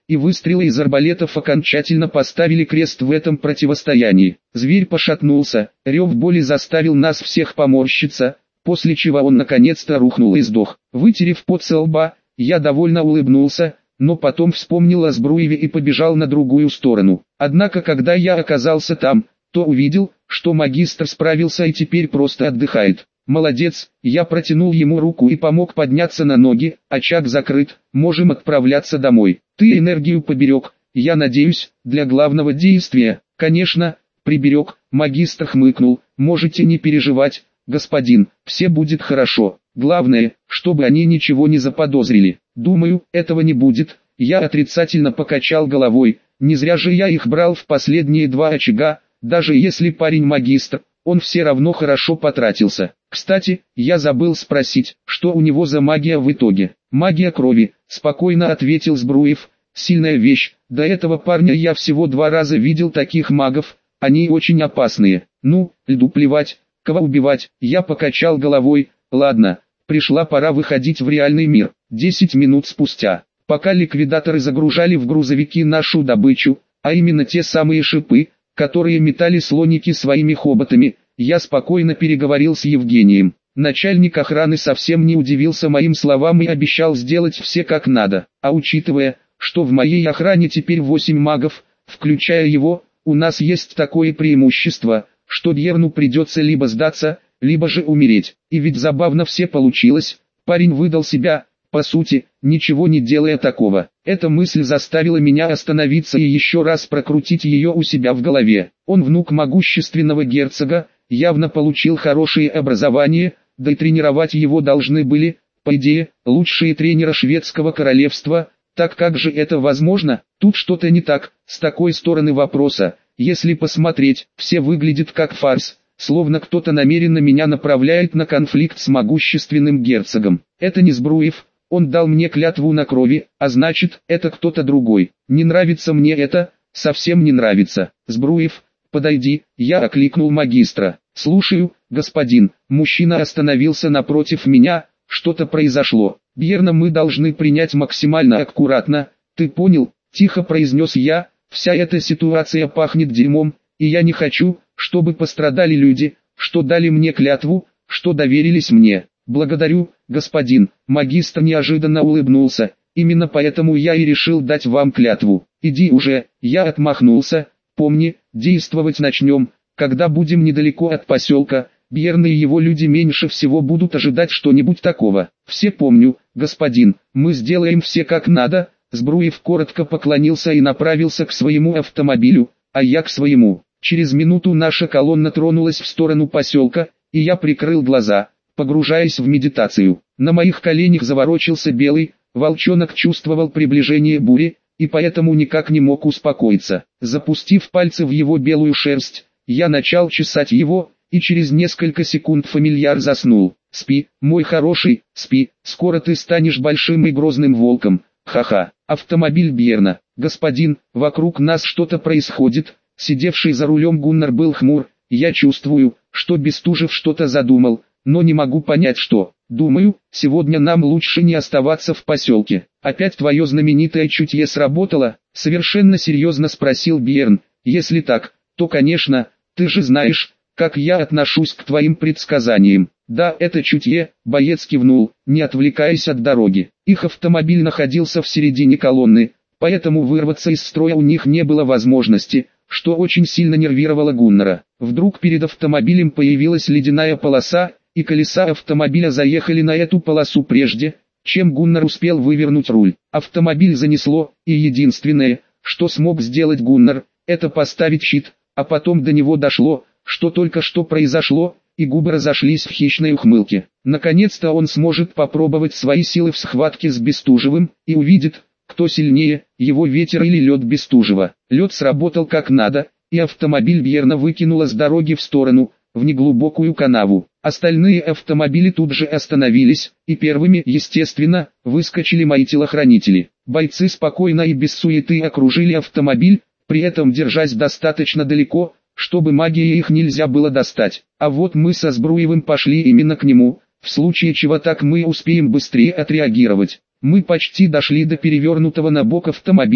и выстрелы из арбалетов окончательно поставили крест в этом противостоянии. Зверь пошатнулся, рев боли заставил нас всех поморщиться, после чего он наконец-то рухнул и сдох. Вытерев пот со лба, я довольно улыбнулся, но потом вспомнил о Збруеве и побежал на другую сторону. Однако когда я оказался там, то увидел, что магистр справился и теперь просто отдыхает. Молодец, я протянул ему руку и помог подняться на ноги, очаг закрыт, можем отправляться домой. Ты энергию поберег, я надеюсь, для главного действия. Конечно, приберег, магистр хмыкнул, можете не переживать, господин, все будет хорошо. Главное, чтобы они ничего не заподозрили. Думаю, этого не будет. Я отрицательно покачал головой, не зря же я их брал в последние два очага, даже если парень магистр, он все равно хорошо потратился. Кстати, я забыл спросить, что у него за магия в итоге. Магия крови, спокойно ответил Збруев, сильная вещь, до этого парня я всего два раза видел таких магов, они очень опасные. Ну, льду плевать, кого убивать, я покачал головой, ладно, пришла пора выходить в реальный мир. Десять минут спустя, пока ликвидаторы загружали в грузовики нашу добычу, а именно те самые шипы, которые метали слоники своими хоботами, я спокойно переговорил с Евгением. Начальник охраны совсем не удивился моим словам и обещал сделать все как надо. А учитывая, что в моей охране теперь восемь магов, включая его, у нас есть такое преимущество, что Дьерну придется либо сдаться, либо же умереть. И ведь забавно все получилось, парень выдал себя, по сути, ничего не делая такого. Эта мысль заставила меня остановиться и еще раз прокрутить ее у себя в голове. Он внук могущественного герцога, явно получил хорошее образование, да и тренировать его должны были, по идее, лучшие тренеры шведского королевства. Так как же это возможно? Тут что-то не так, с такой стороны вопроса. Если посмотреть, все выглядит как фарс, словно кто-то намеренно меня направляет на конфликт с могущественным герцогом. Это не Збруев, он дал мне клятву на крови, а значит, это кто-то другой. Не нравится мне это, совсем не нравится. Збруев, подойди, я окликнул магистра. Слушаю, господин. Мужчина остановился напротив меня, что-то произошло. Дьерна мы должны принять максимально аккуратно, ты понял? Тихо произнес я, вся эта ситуация пахнет дерьмом, и я не хочу, чтобы пострадали люди, что дали мне клятву, что доверились мне. Благодарю, господин. Магистр неожиданно улыбнулся, именно поэтому я и решил дать вам клятву. Иди уже, я отмахнулся, помни, действовать начнем, когда будем недалеко от поселка. Бьерн и его люди меньше всего будут ожидать что-нибудь такого. Все помню, господин, мы сделаем все как надо. Збруев коротко поклонился и направился к своему автомобилю, а я к своему. Через минуту наша колонна тронулась в сторону поселка, и я прикрыл глаза, погружаясь в медитацию. На моих коленях заворочился белый, волчонок чувствовал приближение бури, и поэтому никак не мог успокоиться. Запустив пальцы в его белую шерсть, я начал чесать его, и через несколько секунд фамильяр заснул. «Спи, мой хороший, спи, скоро ты станешь большим и грозным волком, ха-ха». Автомобиль Бьерна. «Господин, вокруг нас что-то происходит». Сидевший за рулем Гуннар был хмур. «Я чувствую, что Бестужев что-то задумал, но не могу понять что. Думаю, сегодня нам лучше не оставаться в поселке». «Опять твое знаменитое чутье сработало?» — совершенно серьезно спросил Бьерн. «Если так, то конечно, ты же знаешь, как я отношусь к твоим предсказаниям». «Да, это чутье», — боец кивнул, не отвлекаясь от дороги. Их автомобиль находился в середине колонны, поэтому вырваться из строя у них не было возможности, что очень сильно нервировало Гуннара. Вдруг перед автомобилем появилась ледяная полоса, и колеса автомобиля заехали на эту полосу прежде, чем Гуннар успел вывернуть руль. Автомобиль занесло, и единственное, что смог сделать Гуннар, это поставить щит, а потом до него дошло, что только что произошло, и губы разошлись в хищной ухмылке. Наконец-то он сможет попробовать свои силы в схватке с Бестужевым, и увидит, кто сильнее, его ветер или лед Бестужева. Лед сработал как надо, и автомобиль Бьерна выкинуло с дороги в сторону, в неглубокую канаву. Остальные автомобили тут же остановились, и первыми, естественно, выскочили мои телохранители. Бойцы спокойно и без суеты окружили автомобиль, при этом держась достаточно далеко, чтобы магией их нельзя было достать. А вот мы со Збруевым пошли именно к нему, в случае чего так мы успеем быстрее отреагировать. Мы почти дошли до перевернутого на бок автомобиля,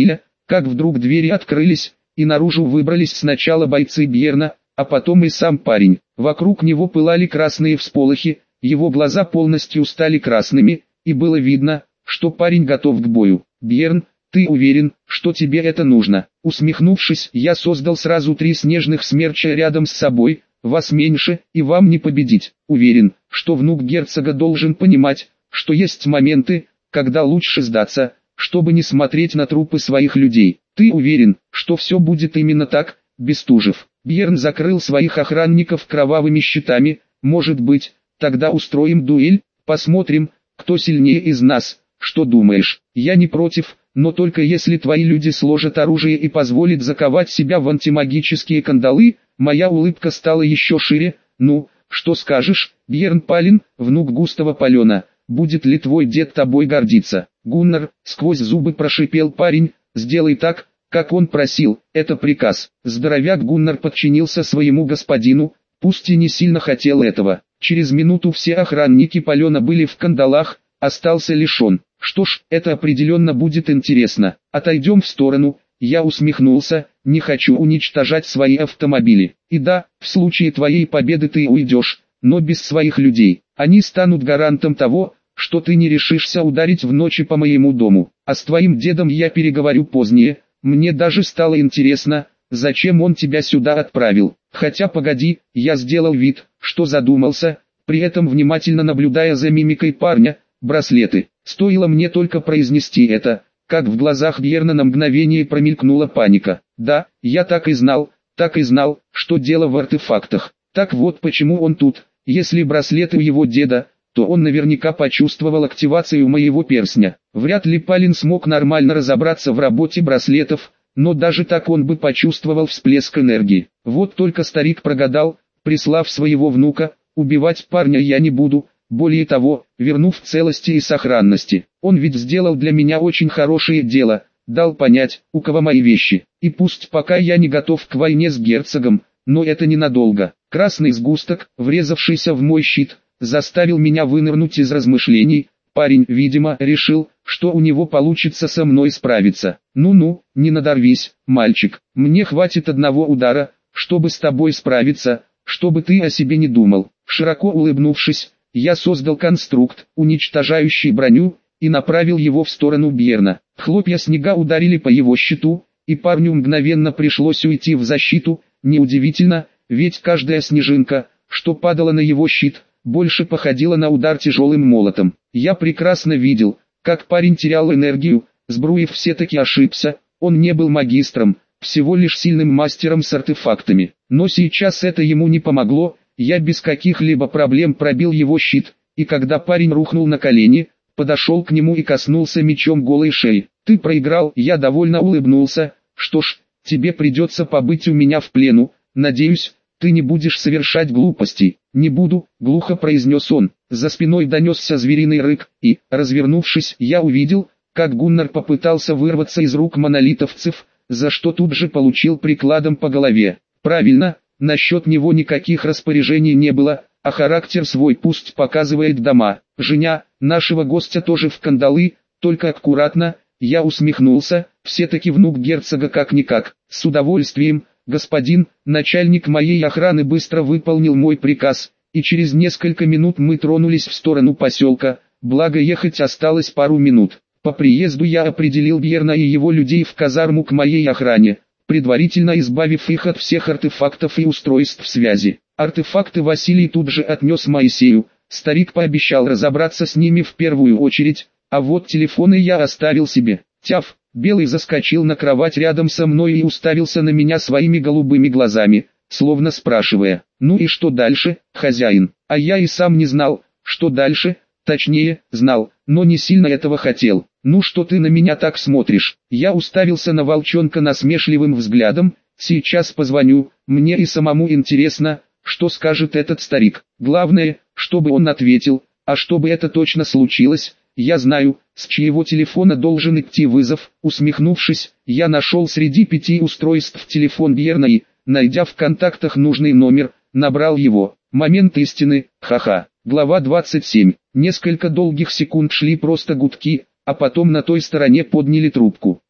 как вдруг двери открылись, и наружу выбрались сначала бойцы Бьерна, а потом и сам парень. Вокруг него пылали красные всполохи, его глаза полностью стали красными, и было видно, что парень готов к бою. «Бьерн, ты уверен, что тебе это нужно?» Усмехнувшись, я создал сразу три снежных смерча рядом с собой. «Вас меньше, и вам не победить. Уверен, что внук герцога должен понимать, что есть моменты, когда лучше сдаться, чтобы не смотреть на трупы своих людей. Ты уверен, что все будет именно так, Бестужев?» Бьерн закрыл своих охранников кровавыми щитами. «Может быть, тогда устроим дуэль, посмотрим, кто сильнее из нас. Что думаешь?» «Я не против, но только если твои люди сложат оружие и позволят заковать себя в антимагические кандалы». Моя улыбка стала еще шире. «Ну, что скажешь, Бьерн Палин, внук Густава Палена, будет ли твой дед тобой гордиться?» «Гуннар», сквозь зубы прошипел парень, «сделай так, как он просил, это приказ». Здоровяк Гуннар подчинился своему господину, пусть и не сильно хотел этого. Через минуту все охранники Палена были в кандалах, остался лишь он. «Что ж, это определенно будет интересно. Отойдем в сторону». Я усмехнулся, «не хочу уничтожать свои автомобили. И да, в случае твоей победы ты уйдешь, но без своих людей. Они станут гарантом того, что ты не решишься ударить в ночи по моему дому. А с твоим дедом я переговорю позднее. Мне даже стало интересно, зачем он тебя сюда отправил. Хотя погоди», я сделал вид, что задумался, при этом внимательно наблюдая за мимикой парня. «Браслеты». Стоило мне только произнести это, как в глазах Бьерна на мгновение промелькнула паника. «Да, я так и знал, так и знал, что дело в артефактах. Так вот почему он тут. Если браслеты у его деда, то он наверняка почувствовал активацию моего перстня. Вряд ли Палин смог нормально разобраться в работе браслетов, но даже так он бы почувствовал всплеск энергии. Вот только старик прогадал, прислав своего внука. Убивать парня я не буду. Более того, вернув в целости и сохранности. Он ведь сделал для меня очень хорошее дело, дал понять, у кого мои вещи. И пусть пока я не готов к войне с герцогом, но это ненадолго. Красный сгусток, врезавшийся в мой щит, заставил меня вынырнуть из размышлений. Парень, видимо, решил, что у него получится со мной справиться. «Ну-ну, не надорвись, мальчик, мне хватит одного удара, чтобы с тобой справиться, чтобы ты о себе не думал». Широко улыбнувшись, я создал конструкт, уничтожающий броню, и направил его в сторону Бьерна. Хлопья снега ударили по его щиту, и парню мгновенно пришлось уйти в защиту. Неудивительно, ведь каждая снежинка, что падала на его щит, больше походила на удар тяжелым молотом. Я прекрасно видел, как парень терял энергию. Збруев все-таки ошибся, он не был магистром, всего лишь сильным мастером с артефактами. Но сейчас это ему не помогло. Я без каких-либо проблем пробил его щит, и когда парень рухнул на колени, подошел к нему и коснулся мечом голой шеи. «Ты проиграл», я довольно улыбнулся. «Что ж, тебе придется побыть у меня в плену, надеюсь, ты не будешь совершать глупостей». «Не буду», глухо произнес он. За спиной донесся звериный рык, и, развернувшись, я увидел, как Гуннар попытался вырваться из рук монолитовцев, за что тут же получил прикладом по голове. «Правильно». Насчет него никаких распоряжений не было, а характер свой пусть показывает дома. Женя, нашего гостя тоже в кандалы, только аккуратно. Я усмехнулся, все-таки внук герцога как-никак. «С удовольствием, господин». Начальник моей охраны быстро выполнил мой приказ, и через несколько минут мы тронулись в сторону поселка, благо ехать осталось пару минут. По приезду я определил Бьерна и его людей в казарму к моей охране, предварительно избавив их от всех артефактов и устройств связи. Артефакты Василий тут же отнес Моисею, старик пообещал разобраться с ними в первую очередь, а вот телефоны я оставил себе. Тяф, Белый заскочил на кровать рядом со мной и уставился на меня своими голубыми глазами, словно спрашивая: «Ну и что дальше, хозяин?» А я и сам не знал, что дальше, точнее, знал, но не сильно этого хотел. «Ну что ты на меня так смотришь?» Я уставился на волчонка насмешливым взглядом. «Сейчас позвоню, мне и самому интересно, что скажет этот старик. Главное, чтобы он ответил, а чтобы это точно случилось, я знаю, с чьего телефона должен идти вызов». Усмехнувшись, я нашел среди пяти устройств телефон Бьерна и, найдя в контактах нужный номер, набрал его. Момент истины, ха-ха. Глава двадцать семь. Несколько долгих секунд шли просто гудки, а потом на той стороне подняли трубку.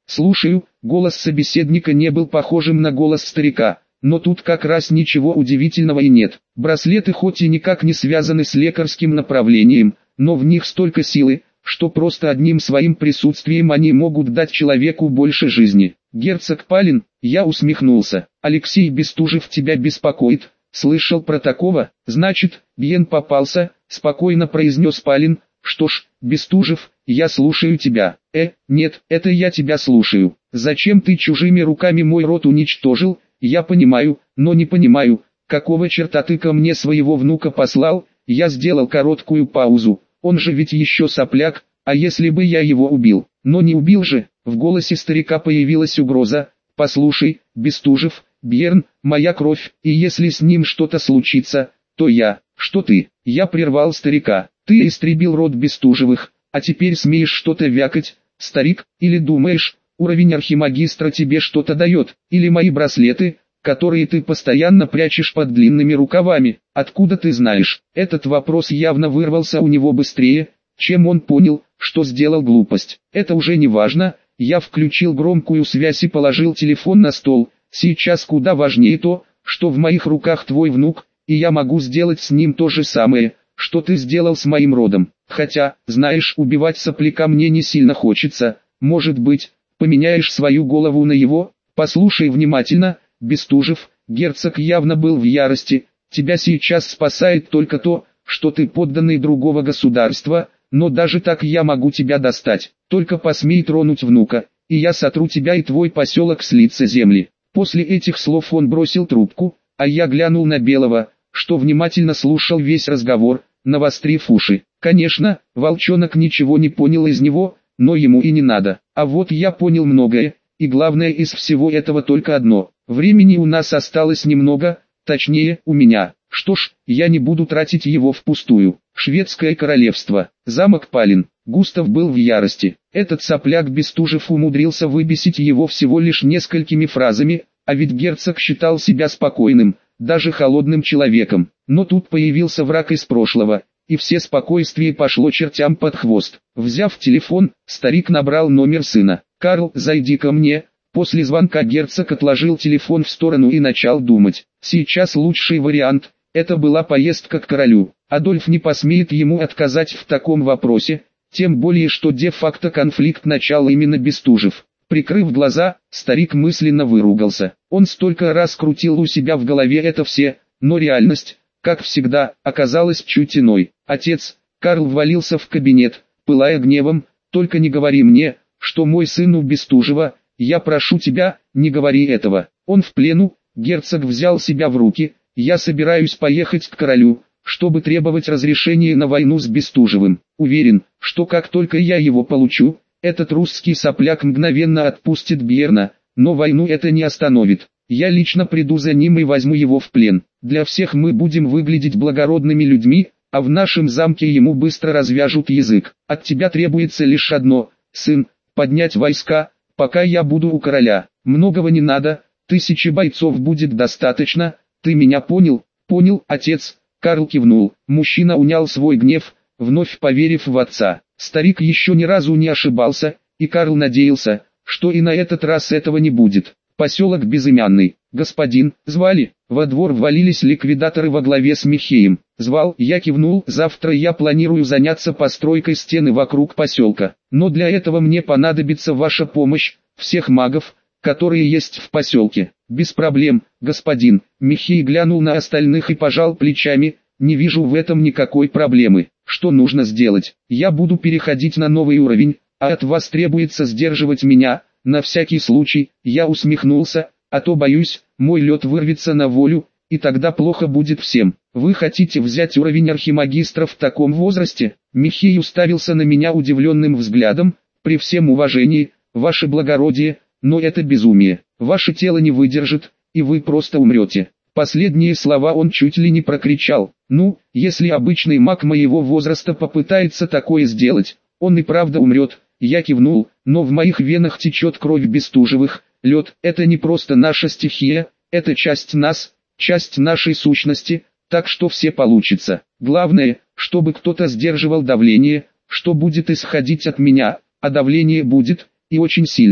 «Слушаю». Голос собеседника не был похожим на голос старика, но тут как раз ничего удивительного и нет. Браслеты хоть и никак не связаны с лекарским направлением, но в них столько силы, что просто одним своим присутствием они могут дать человеку больше жизни. «Герцог Палин», я усмехнулся. «Алексей Бестужев тебя беспокоит? Слышал про такого? Значит, Бьен попался», спокойно произнес Палин. «Что ж, Бестужев, я слушаю тебя». «Э, нет, это я тебя слушаю. Зачем ты чужими руками мой род уничтожил? Я понимаю, но не понимаю, какого черта ты ко мне своего внука послал?» Я сделал короткую паузу. «Он же ведь еще сопляк, а если бы я его убил?» «Но не убил же». В голосе старика появилась угроза. «Послушай, Бестужев, Бьерн, моя кровь, и если с ним что-то случится, то я...» «Что ты?» Я прервал старика. «Ты истребил род Бестужевых, а теперь смеешь что-то вякать, старик, или думаешь, уровень архимагистра тебе что-то дает, или мои браслеты, которые ты постоянно прячешь под длинными рукавами? Откуда ты знаешь?» Этот вопрос явно вырвался у него быстрее, чем он понял, что сделал глупость. «Это уже не важно». Я включил громкую связь и положил телефон на стол. «Сейчас куда важнее то, что в моих руках твой внук, и я могу сделать с ним то же самое, что ты сделал с моим родом. Хотя, знаешь, убивать сопляка мне не сильно хочется. Может быть, поменяешь свою голову на его?» «Послушай внимательно, Бестужев», герцог явно был в ярости. «Тебя сейчас спасает только то, что ты подданный другого государства, но даже так я могу тебя достать. Только посмей тронуть внука, и я сотру тебя и твой поселок с лица земли». После этих слов он бросил трубку, а я глянул на Белого, что внимательно слушал весь разговор, навострив уши. Конечно, волчонок ничего не понял из него, но ему и не надо. А вот я понял многое, и главное из всего этого только одно. Времени у нас осталось немного, точнее, у меня. Что ж, я не буду тратить его впустую. Шведское королевство. Замок Палин. Густав был в ярости. Этот сопляк Бестужев умудрился выбесить его всего лишь несколькими фразами, а ведь герцог считал себя спокойным, даже холодным человеком. Но тут появился враг из прошлого, и все спокойствие пошло чертям под хвост. Взяв телефон, старик набрал номер сына. «Карл, зайди ко мне». После звонка герцог отложил телефон в сторону и начал думать. Сейчас лучший вариант – это была поездка к королю. Адольф не посмеет ему отказать в таком вопросе, тем более что де-факто конфликт начал именно Бестужев. Прикрыв глаза, старик мысленно выругался. Он столько раз крутил у себя в голове это все, но реальность, как всегда, оказалась чуть иной. «Отец», Карл ввалился в кабинет, пылая гневом, «только не говори мне, что мой сын у Бестужева, я прошу тебя, не говори этого. Он в плену». Герцог взял себя в руки. «Я собираюсь поехать к королю, чтобы требовать разрешения на войну с Бестужевым. Уверен, что как только я его получу, этот русский сопляк мгновенно отпустит Бьерна, но войну это не остановит. Я лично приду за ним и возьму его в плен. Для всех мы будем выглядеть благородными людьми, а в нашем замке ему быстро развяжут язык. От тебя требуется лишь одно, сын, поднять войска, пока я буду у короля. Многого не надо, тысячи бойцов будет достаточно. Ты меня понял?» «Понял, отец». Карл кивнул. Мужчина унял свой гнев, вновь поверив в отца. Старик еще ни разу не ошибался, и Карл надеялся, что и на этот раз этого не будет. Поселок Безымянный. «Господин, звали?» Во двор ввалились ликвидаторы во главе с Михеем. «Звал», я кивнул. «Завтра я планирую заняться постройкой стены вокруг поселка. Но для этого мне понадобится ваша помощь, всех магов, которые есть в поселке». «Без проблем, господин». Михей глянул на остальных и пожал плечами. «Не вижу в этом никакой проблемы. Что нужно сделать? Я буду переходить на новый уровень, а от вас требуется сдерживать меня, на всякий случай». Я усмехнулся, «а то боюсь, мой лед вырвется на волю, и тогда плохо будет всем». «Вы хотите взять уровень архимагистра в таком возрасте?» Михей уставился на меня удивленным взглядом. «При всем уважении, ваше благородие, но это безумие. Ваше тело не выдержит, и вы просто умрете». Последние слова он чуть ли не прокричал. «Ну, если обычный маг моего возраста попытается такое сделать, он и правда умрет». Я кивнул, «но в моих венах течет кровь Бестужевых. Лед – это не просто наша стихия, это часть нас, часть нашей сущности, так что все получится. Главное, чтобы кто-то сдерживал давление, что будет исходить от меня, а давление будет, и очень сильное».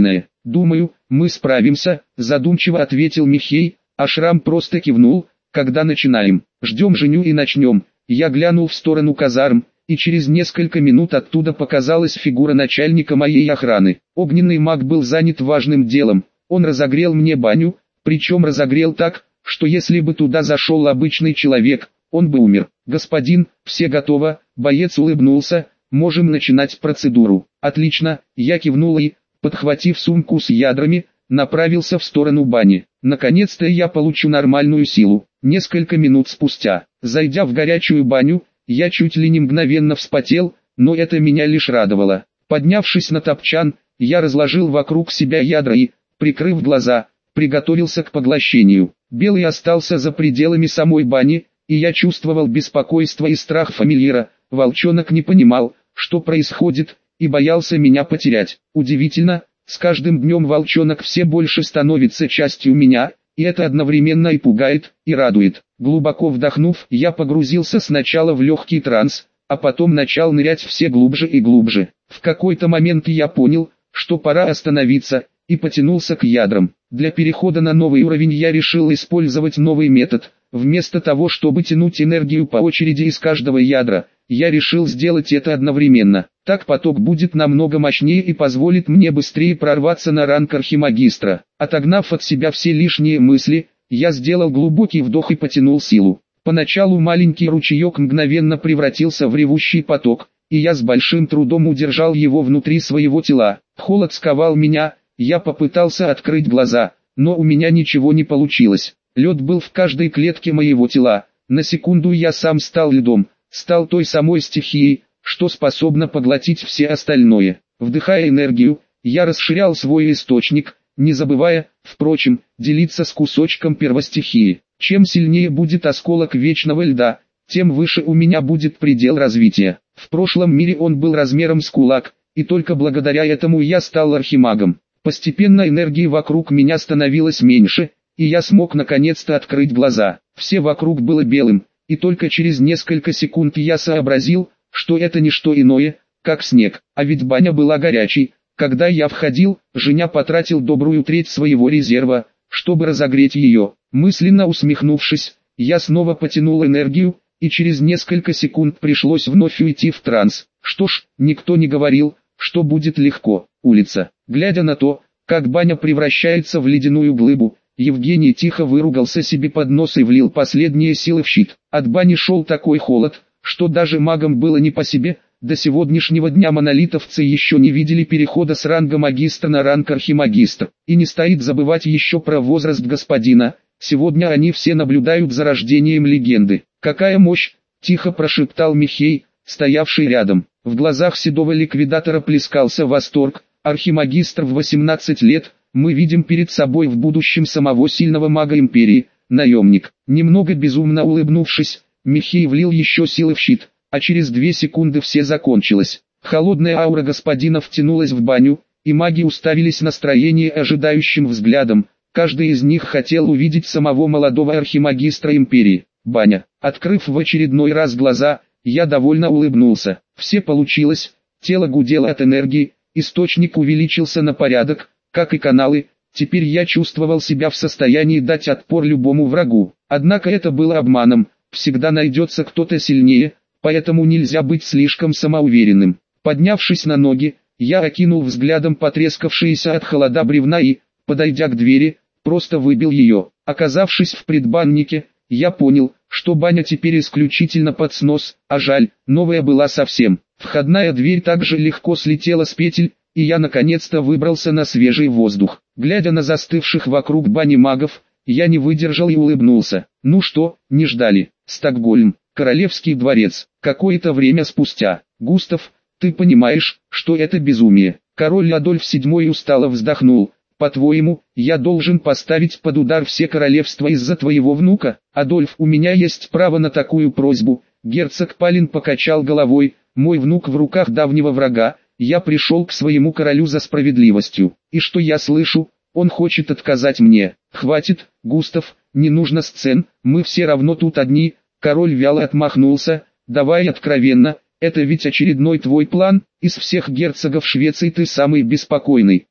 Думаю, мы справимся, задумчиво ответил Михей, а Шрам просто кивнул. Когда начинаем? Ждем Женю и начнем. Я глянул в сторону казарм, и через несколько минут оттуда показалась фигура начальника моей охраны. Огненный маг был занят важным делом. Он разогрел мне баню, причем разогрел так, что если бы туда зашел обычный человек, он бы умер. «Господин, все готово», боец улыбнулся, «можем начинать процедуру». «Отлично», я кивнул и, подхватив сумку с ядрами, направился в сторону бани. Наконец-то я получу нормальную силу. Несколько минут спустя, зайдя в горячую баню, я чуть ли не мгновенно вспотел, но это меня лишь радовало. Поднявшись на топчан, я разложил вокруг себя ядра и, прикрыв глаза, приготовился к поглощению. Белый остался за пределами самой бани, и я чувствовал беспокойство и страх фамильяра. Волчонок не понимал, что происходит, и боялся меня потерять. Удивительно, с каждым днем волчонок все больше становится частью меня, и это одновременно и пугает, и радует. Глубоко вдохнув, я погрузился сначала в легкий транс, а потом начал нырять все глубже и глубже. В какой-то момент я понял, что пора остановиться, и потянулся к ядрам. Для перехода на новый уровень я решил использовать новый метод. Вместо того, чтобы тянуть энергию по очереди из каждого ядра, я решил сделать это одновременно. Так поток будет намного мощнее и позволит мне быстрее прорваться на ранг архимагистра. Отогнав от себя все лишние мысли, я сделал глубокий вдох и потянул силу. Поначалу маленький ручеек мгновенно превратился в ревущий поток, и я с большим трудом удержал его внутри своего тела. Холод сковал меня, я попытался открыть глаза, но у меня ничего не получилось. Лед был в каждой клетке моего тела. На секунду я сам стал льдом, стал той самой стихией, что способна поглотить все остальное. Вдыхая энергию, я расширял свой источник, не забывая, впрочем, делиться с кусочком первостихии. Чем сильнее будет осколок вечного льда, тем выше у меня будет предел развития. В прошлом мире он был размером с кулак, и только благодаря этому я стал архимагом. Постепенно энергии вокруг меня становилось меньше, и я смог наконец-то открыть глаза. Все вокруг было белым, и только через несколько секунд я сообразил, что это не что иное, как снег. А ведь баня была горячей. Когда я входил, Женя потратил добрую треть своего резерва, чтобы разогреть ее. Мысленно усмехнувшись, я снова потянул энергию, и через несколько секунд пришлось вновь уйти в транс. Что ж, никто не говорил, что будет легко. Улица. Глядя на то, как баня превращается в ледяную глыбу, Евгений тихо выругался себе под нос и влил последние силы в щит. От бани шел такой холод, что даже магам было не по себе. До сегодняшнего дня монолитовцы еще не видели перехода с ранга магистра на ранг архимагистра. И не стоит забывать еще про возраст господина. Сегодня они все наблюдают за рождением легенды. «Какая мощь!» – тихо прошептал Михей, стоявший рядом. В глазах седого ликвидатора плескался восторг. Архимагистр в восемнадцать лет, мы видим перед собой в будущем самого сильного мага империи, наемник. Немного безумно улыбнувшись, Михей влил еще силы в щит, а через две секунды все закончилось. Холодная аура господина втянулась в баню, и маги уставились на строение ожидающим взглядом. Каждый из них хотел увидеть самого молодого архимагистра империи. Баня. Открыв в очередной раз глаза, я довольно улыбнулся. Все получилось, тело гудело от энергии, источник увеличился на порядок, как и каналы. Теперь я чувствовал себя в состоянии дать отпор любому врагу. Однако это было обманом, всегда найдется кто-то сильнее, поэтому нельзя быть слишком самоуверенным. Поднявшись на ноги, я окинул взглядом потрескавшиеся от холода бревна и, подойдя к двери, просто выбил ее. Оказавшись в предбаннике, я понял, что баня теперь исключительно под снос, а жаль, новая была совсем. Входная дверь также легко слетела с петель, и я наконец-то выбрался на свежий воздух. Глядя на застывших вокруг бани магов, я не выдержал и улыбнулся. Ну что, не ждали? Стокгольм, Королевский дворец. Какое-то время спустя. Густав, ты понимаешь, что это безумие? Король Адольф седьмой устало вздохнул. По-твоему, я должен поставить под удар все королевства из-за твоего внука? Адольф, у меня есть право на такую просьбу. Герцог Палин покачал головой. Мой внук в руках давнего врага. Я пришел к своему королю за справедливостью. И что я слышу? Он хочет отказать мне. Хватит, Густав, не нужно сцен, мы все равно тут одни. Король вяло отмахнулся. Давай откровенно, это ведь очередной твой план. Из всех герцогов Швеции ты самый беспокойный.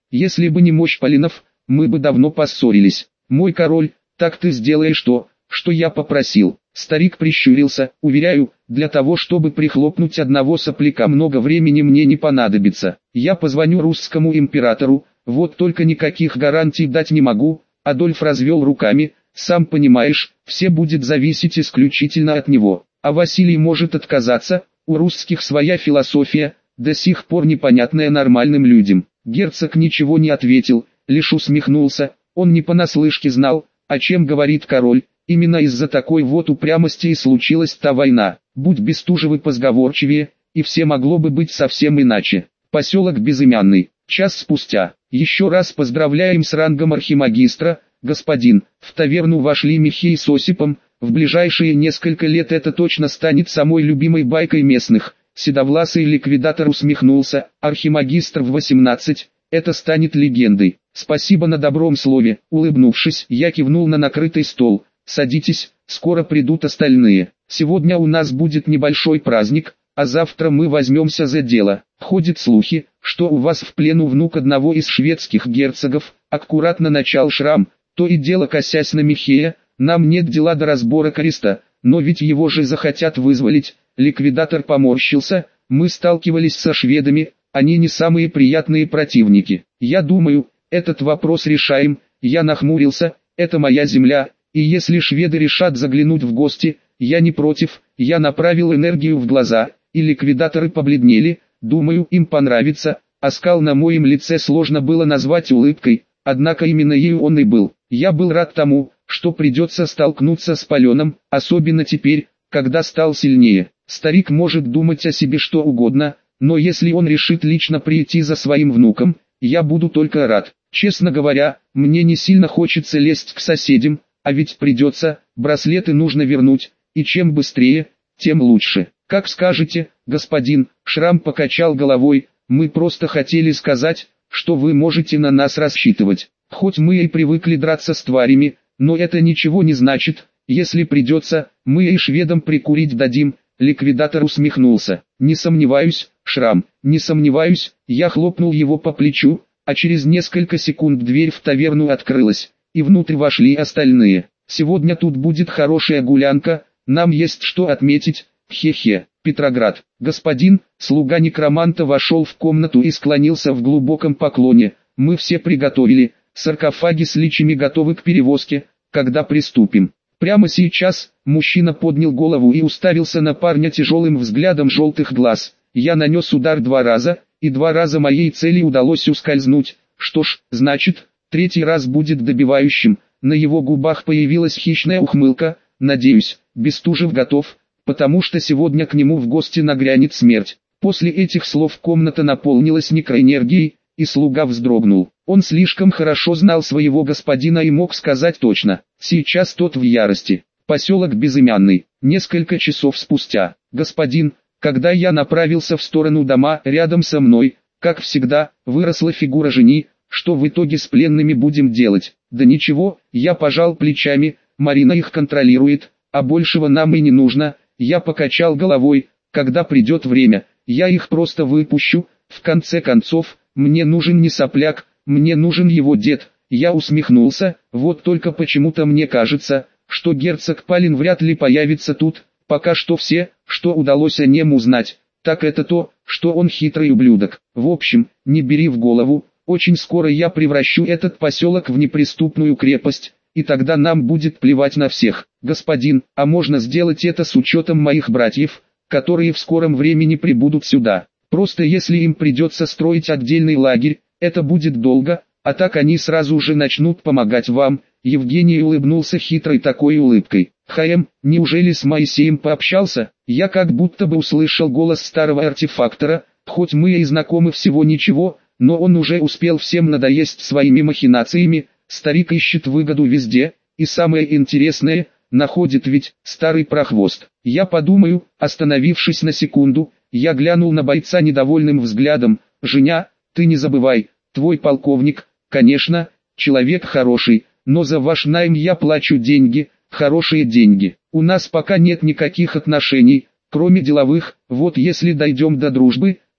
Если бы не мощь Полинов, мы бы давно поссорились. Мой король, так ты сделаешь то, что я попросил. Старик прищурился. Уверяю, для того чтобы прихлопнуть одного сопляка много времени мне не понадобится. Я позвоню русскому императору, вот только никаких гарантий дать не могу. Адольф развел руками. Сам понимаешь, все будет зависеть исключительно от него. А Василий может отказаться, у русских своя философия, до сих пор непонятная нормальным людям. Герцог ничего не ответил, лишь усмехнулся. Он не понаслышке знал, о чем говорит король. Именно из-за такой вот упрямости и случилась та война. Будь Бестужевы позговорчивее, и все могло бы быть совсем иначе. Поселок Безымянный. Час спустя. Еще раз поздравляем с рангом архимагистра, господин. В таверну вошли Михей с Осипом. В ближайшие несколько лет это точно станет самой любимой байкой местных. Седовласый ликвидатор усмехнулся. Архимагистр в восемнадцать. Это станет легендой. Спасибо на добром слове. Улыбнувшись, я кивнул на накрытый стол. Садитесь, скоро придут остальные. Сегодня у нас будет небольшой праздник, а завтра мы возьмемся за дело. Ходят слухи, что у вас в плену внук одного из шведских герцогов. Аккуратно начал Шрам, то и дело косясь на Михея. Нам нет дела до разбора креста, но ведь его же захотят вызволить. Ликвидатор поморщился. Мы сталкивались со шведами, они не самые приятные противники. Я думаю, этот вопрос решаем. Я нахмурился, это моя земля. И если шведы решат заглянуть в гости, я не против. Я направил энергию в глаза, и ликвидаторы побледнели. Думаю, им понравится. Оскал на моем лице сложно было назвать улыбкой, однако именно ею он и был. Я был рад тому, что придется столкнуться с Паленом, особенно теперь, когда стал сильнее. Старик может думать о себе что угодно, но если он решит лично прийти за своим внуком, я буду только рад. Честно говоря, мне не сильно хочется лезть к соседям, а ведь придется, браслеты нужно вернуть, и чем быстрее, тем лучше. Как скажете, господин. Шрам покачал головой, мы просто хотели сказать, что вы можете на нас рассчитывать. Хоть мы и привыкли драться с тварями, но это ничего не значит. Если придется, мы и шведам прикурить дадим. Ликвидатор усмехнулся. Не сомневаюсь, Шрам, не сомневаюсь. Я хлопнул его по плечу, а через несколько секунд дверь в таверну открылась, и внутрь вошли остальные. Сегодня тут будет хорошая гулянка, нам есть что отметить. Хе-хе. Петроград. Господин, слуга некроманта вошел в комнату и склонился в глубоком поклоне. Мы все приготовили, саркофаги с личами готовы к перевозке, когда приступим. Прямо сейчас, мужчина поднял голову и уставился на парня тяжелым взглядом желтых глаз. Я нанес удар два раза, и два раза моей цели удалось ускользнуть. Что ж, значит, третий раз будет добивающим. На его губах появилась хищная ухмылка. Надеюсь, Бестужев готов, потому что сегодня к нему в гости нагрянет смерть. После этих слов комната наполнилась некроэнергией, и слуга вздрогнул. Он слишком хорошо знал своего господина и мог сказать точно. Сейчас тот в ярости. Поселок Безымянный. Несколько часов спустя. Господин, когда я направился в сторону дома, рядом со мной, как всегда, выросла фигура жени. Что в итоге с пленными будем делать? Да ничего, я пожал плечами. Марина их контролирует, а большего нам и не нужно. Я покачал головой. Когда придет время, я их просто выпущу. В конце концов, мне нужен не сопляк, мне нужен его дед. Я усмехнулся. Вот только почему-то мне кажется, что герцог Палин вряд ли появится тут. Пока что все, что удалось о нем узнать, так это то, что он хитрый ублюдок. В общем, не бери в голову, очень скоро я превращу этот поселок в неприступную крепость, и тогда нам будет плевать на всех. Господин, а можно сделать это с учетом моих братьев, которые в скором времени прибудут сюда. Просто если им придется строить отдельный лагерь, это будет долго, а так они сразу же начнут помогать вам. Евгений улыбнулся хитрой такой улыбкой. Хаем, неужели с Моисеем пообщался? Я как будто бы услышал голос старого артефактора, хоть мы и знакомы всего ничего, но он уже успел всем надоесть своими махинациями. Старик ищет выгоду везде, и самое интересное, находит ведь старый прохвост. Я подумаю. Остановившись на секунду, я глянул на бойца недовольным взглядом. Женя, ты не забывай, твой полковник, конечно, человек хороший, но за ваш найм я плачу деньги, хорошие деньги. У нас пока нет никаких отношений, кроме деловых. Вот если дойдем до дружбы,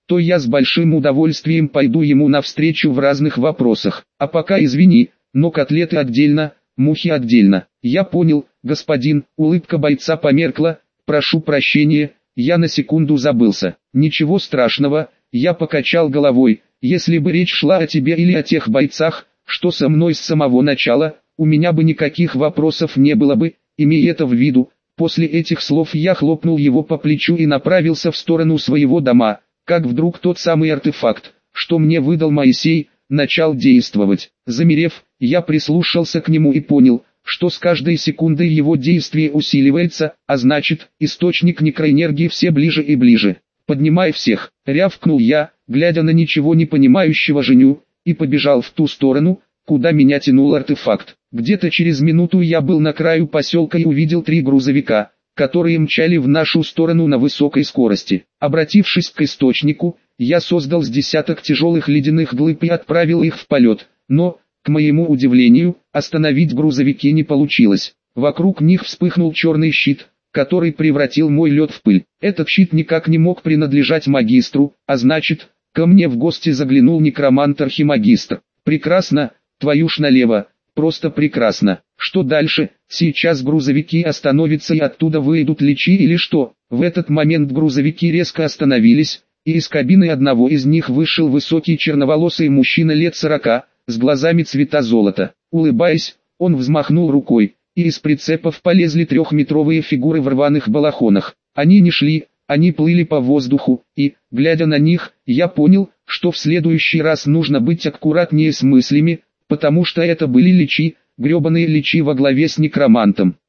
то я с большим удовольствием пойду ему навстречу в разных вопросах. А пока извини, но котлеты отдельно, мухи отдельно. Я понял, господин. Улыбка бойца померкла. Прошу прощения, я на секунду забылся. Ничего страшного, я покачал головой. Если бы речь шла о тебе или о тех бойцах, что со мной с самого начала, у меня бы никаких вопросов не было бы, имей это в виду. После этих слов я хлопнул его по плечу и направился в сторону своего дома, как вдруг тот самый артефакт, что мне выдал Моисей, начал действовать. Замерев, я прислушался к нему и понял, что с каждой секундой его действие усиливается, а значит, источник некроэнергии все ближе и ближе. «Поднимай всех!» — рявкнул я, глядя на ничего не понимающего Женю, и побежал в ту сторону, куда меня тянул артефакт. Где-то через минуту я был на краю поселка и увидел три грузовика, которые мчали в нашу сторону на высокой скорости. Обратившись к источнику, я создал с десяток тяжелых ледяных глыб и отправил их в полет, но, к моему удивлению, остановить грузовики не получилось. Вокруг них вспыхнул черный щит, который превратил мой лед в пыль. Этот щит никак не мог принадлежать магистру, а значит, ко мне в гости заглянул некромант-архимагистр. Прекрасно, твою ж налево, просто прекрасно. Что дальше? Сейчас грузовики остановятся и оттуда выйдут личи или что? В этот момент грузовики резко остановились, и из кабины одного из них вышел высокий черноволосый мужчина лет сорока, с глазами цвета золота. Улыбаясь, он взмахнул рукой, и из прицепов полезли трехметровые фигуры в рваных балахонах. Они не шли, они плыли по воздуху, и, глядя на них, я понял, что в следующий раз нужно быть аккуратнее с мыслями, потому что это были личи, гребаные личи во главе с некромантом.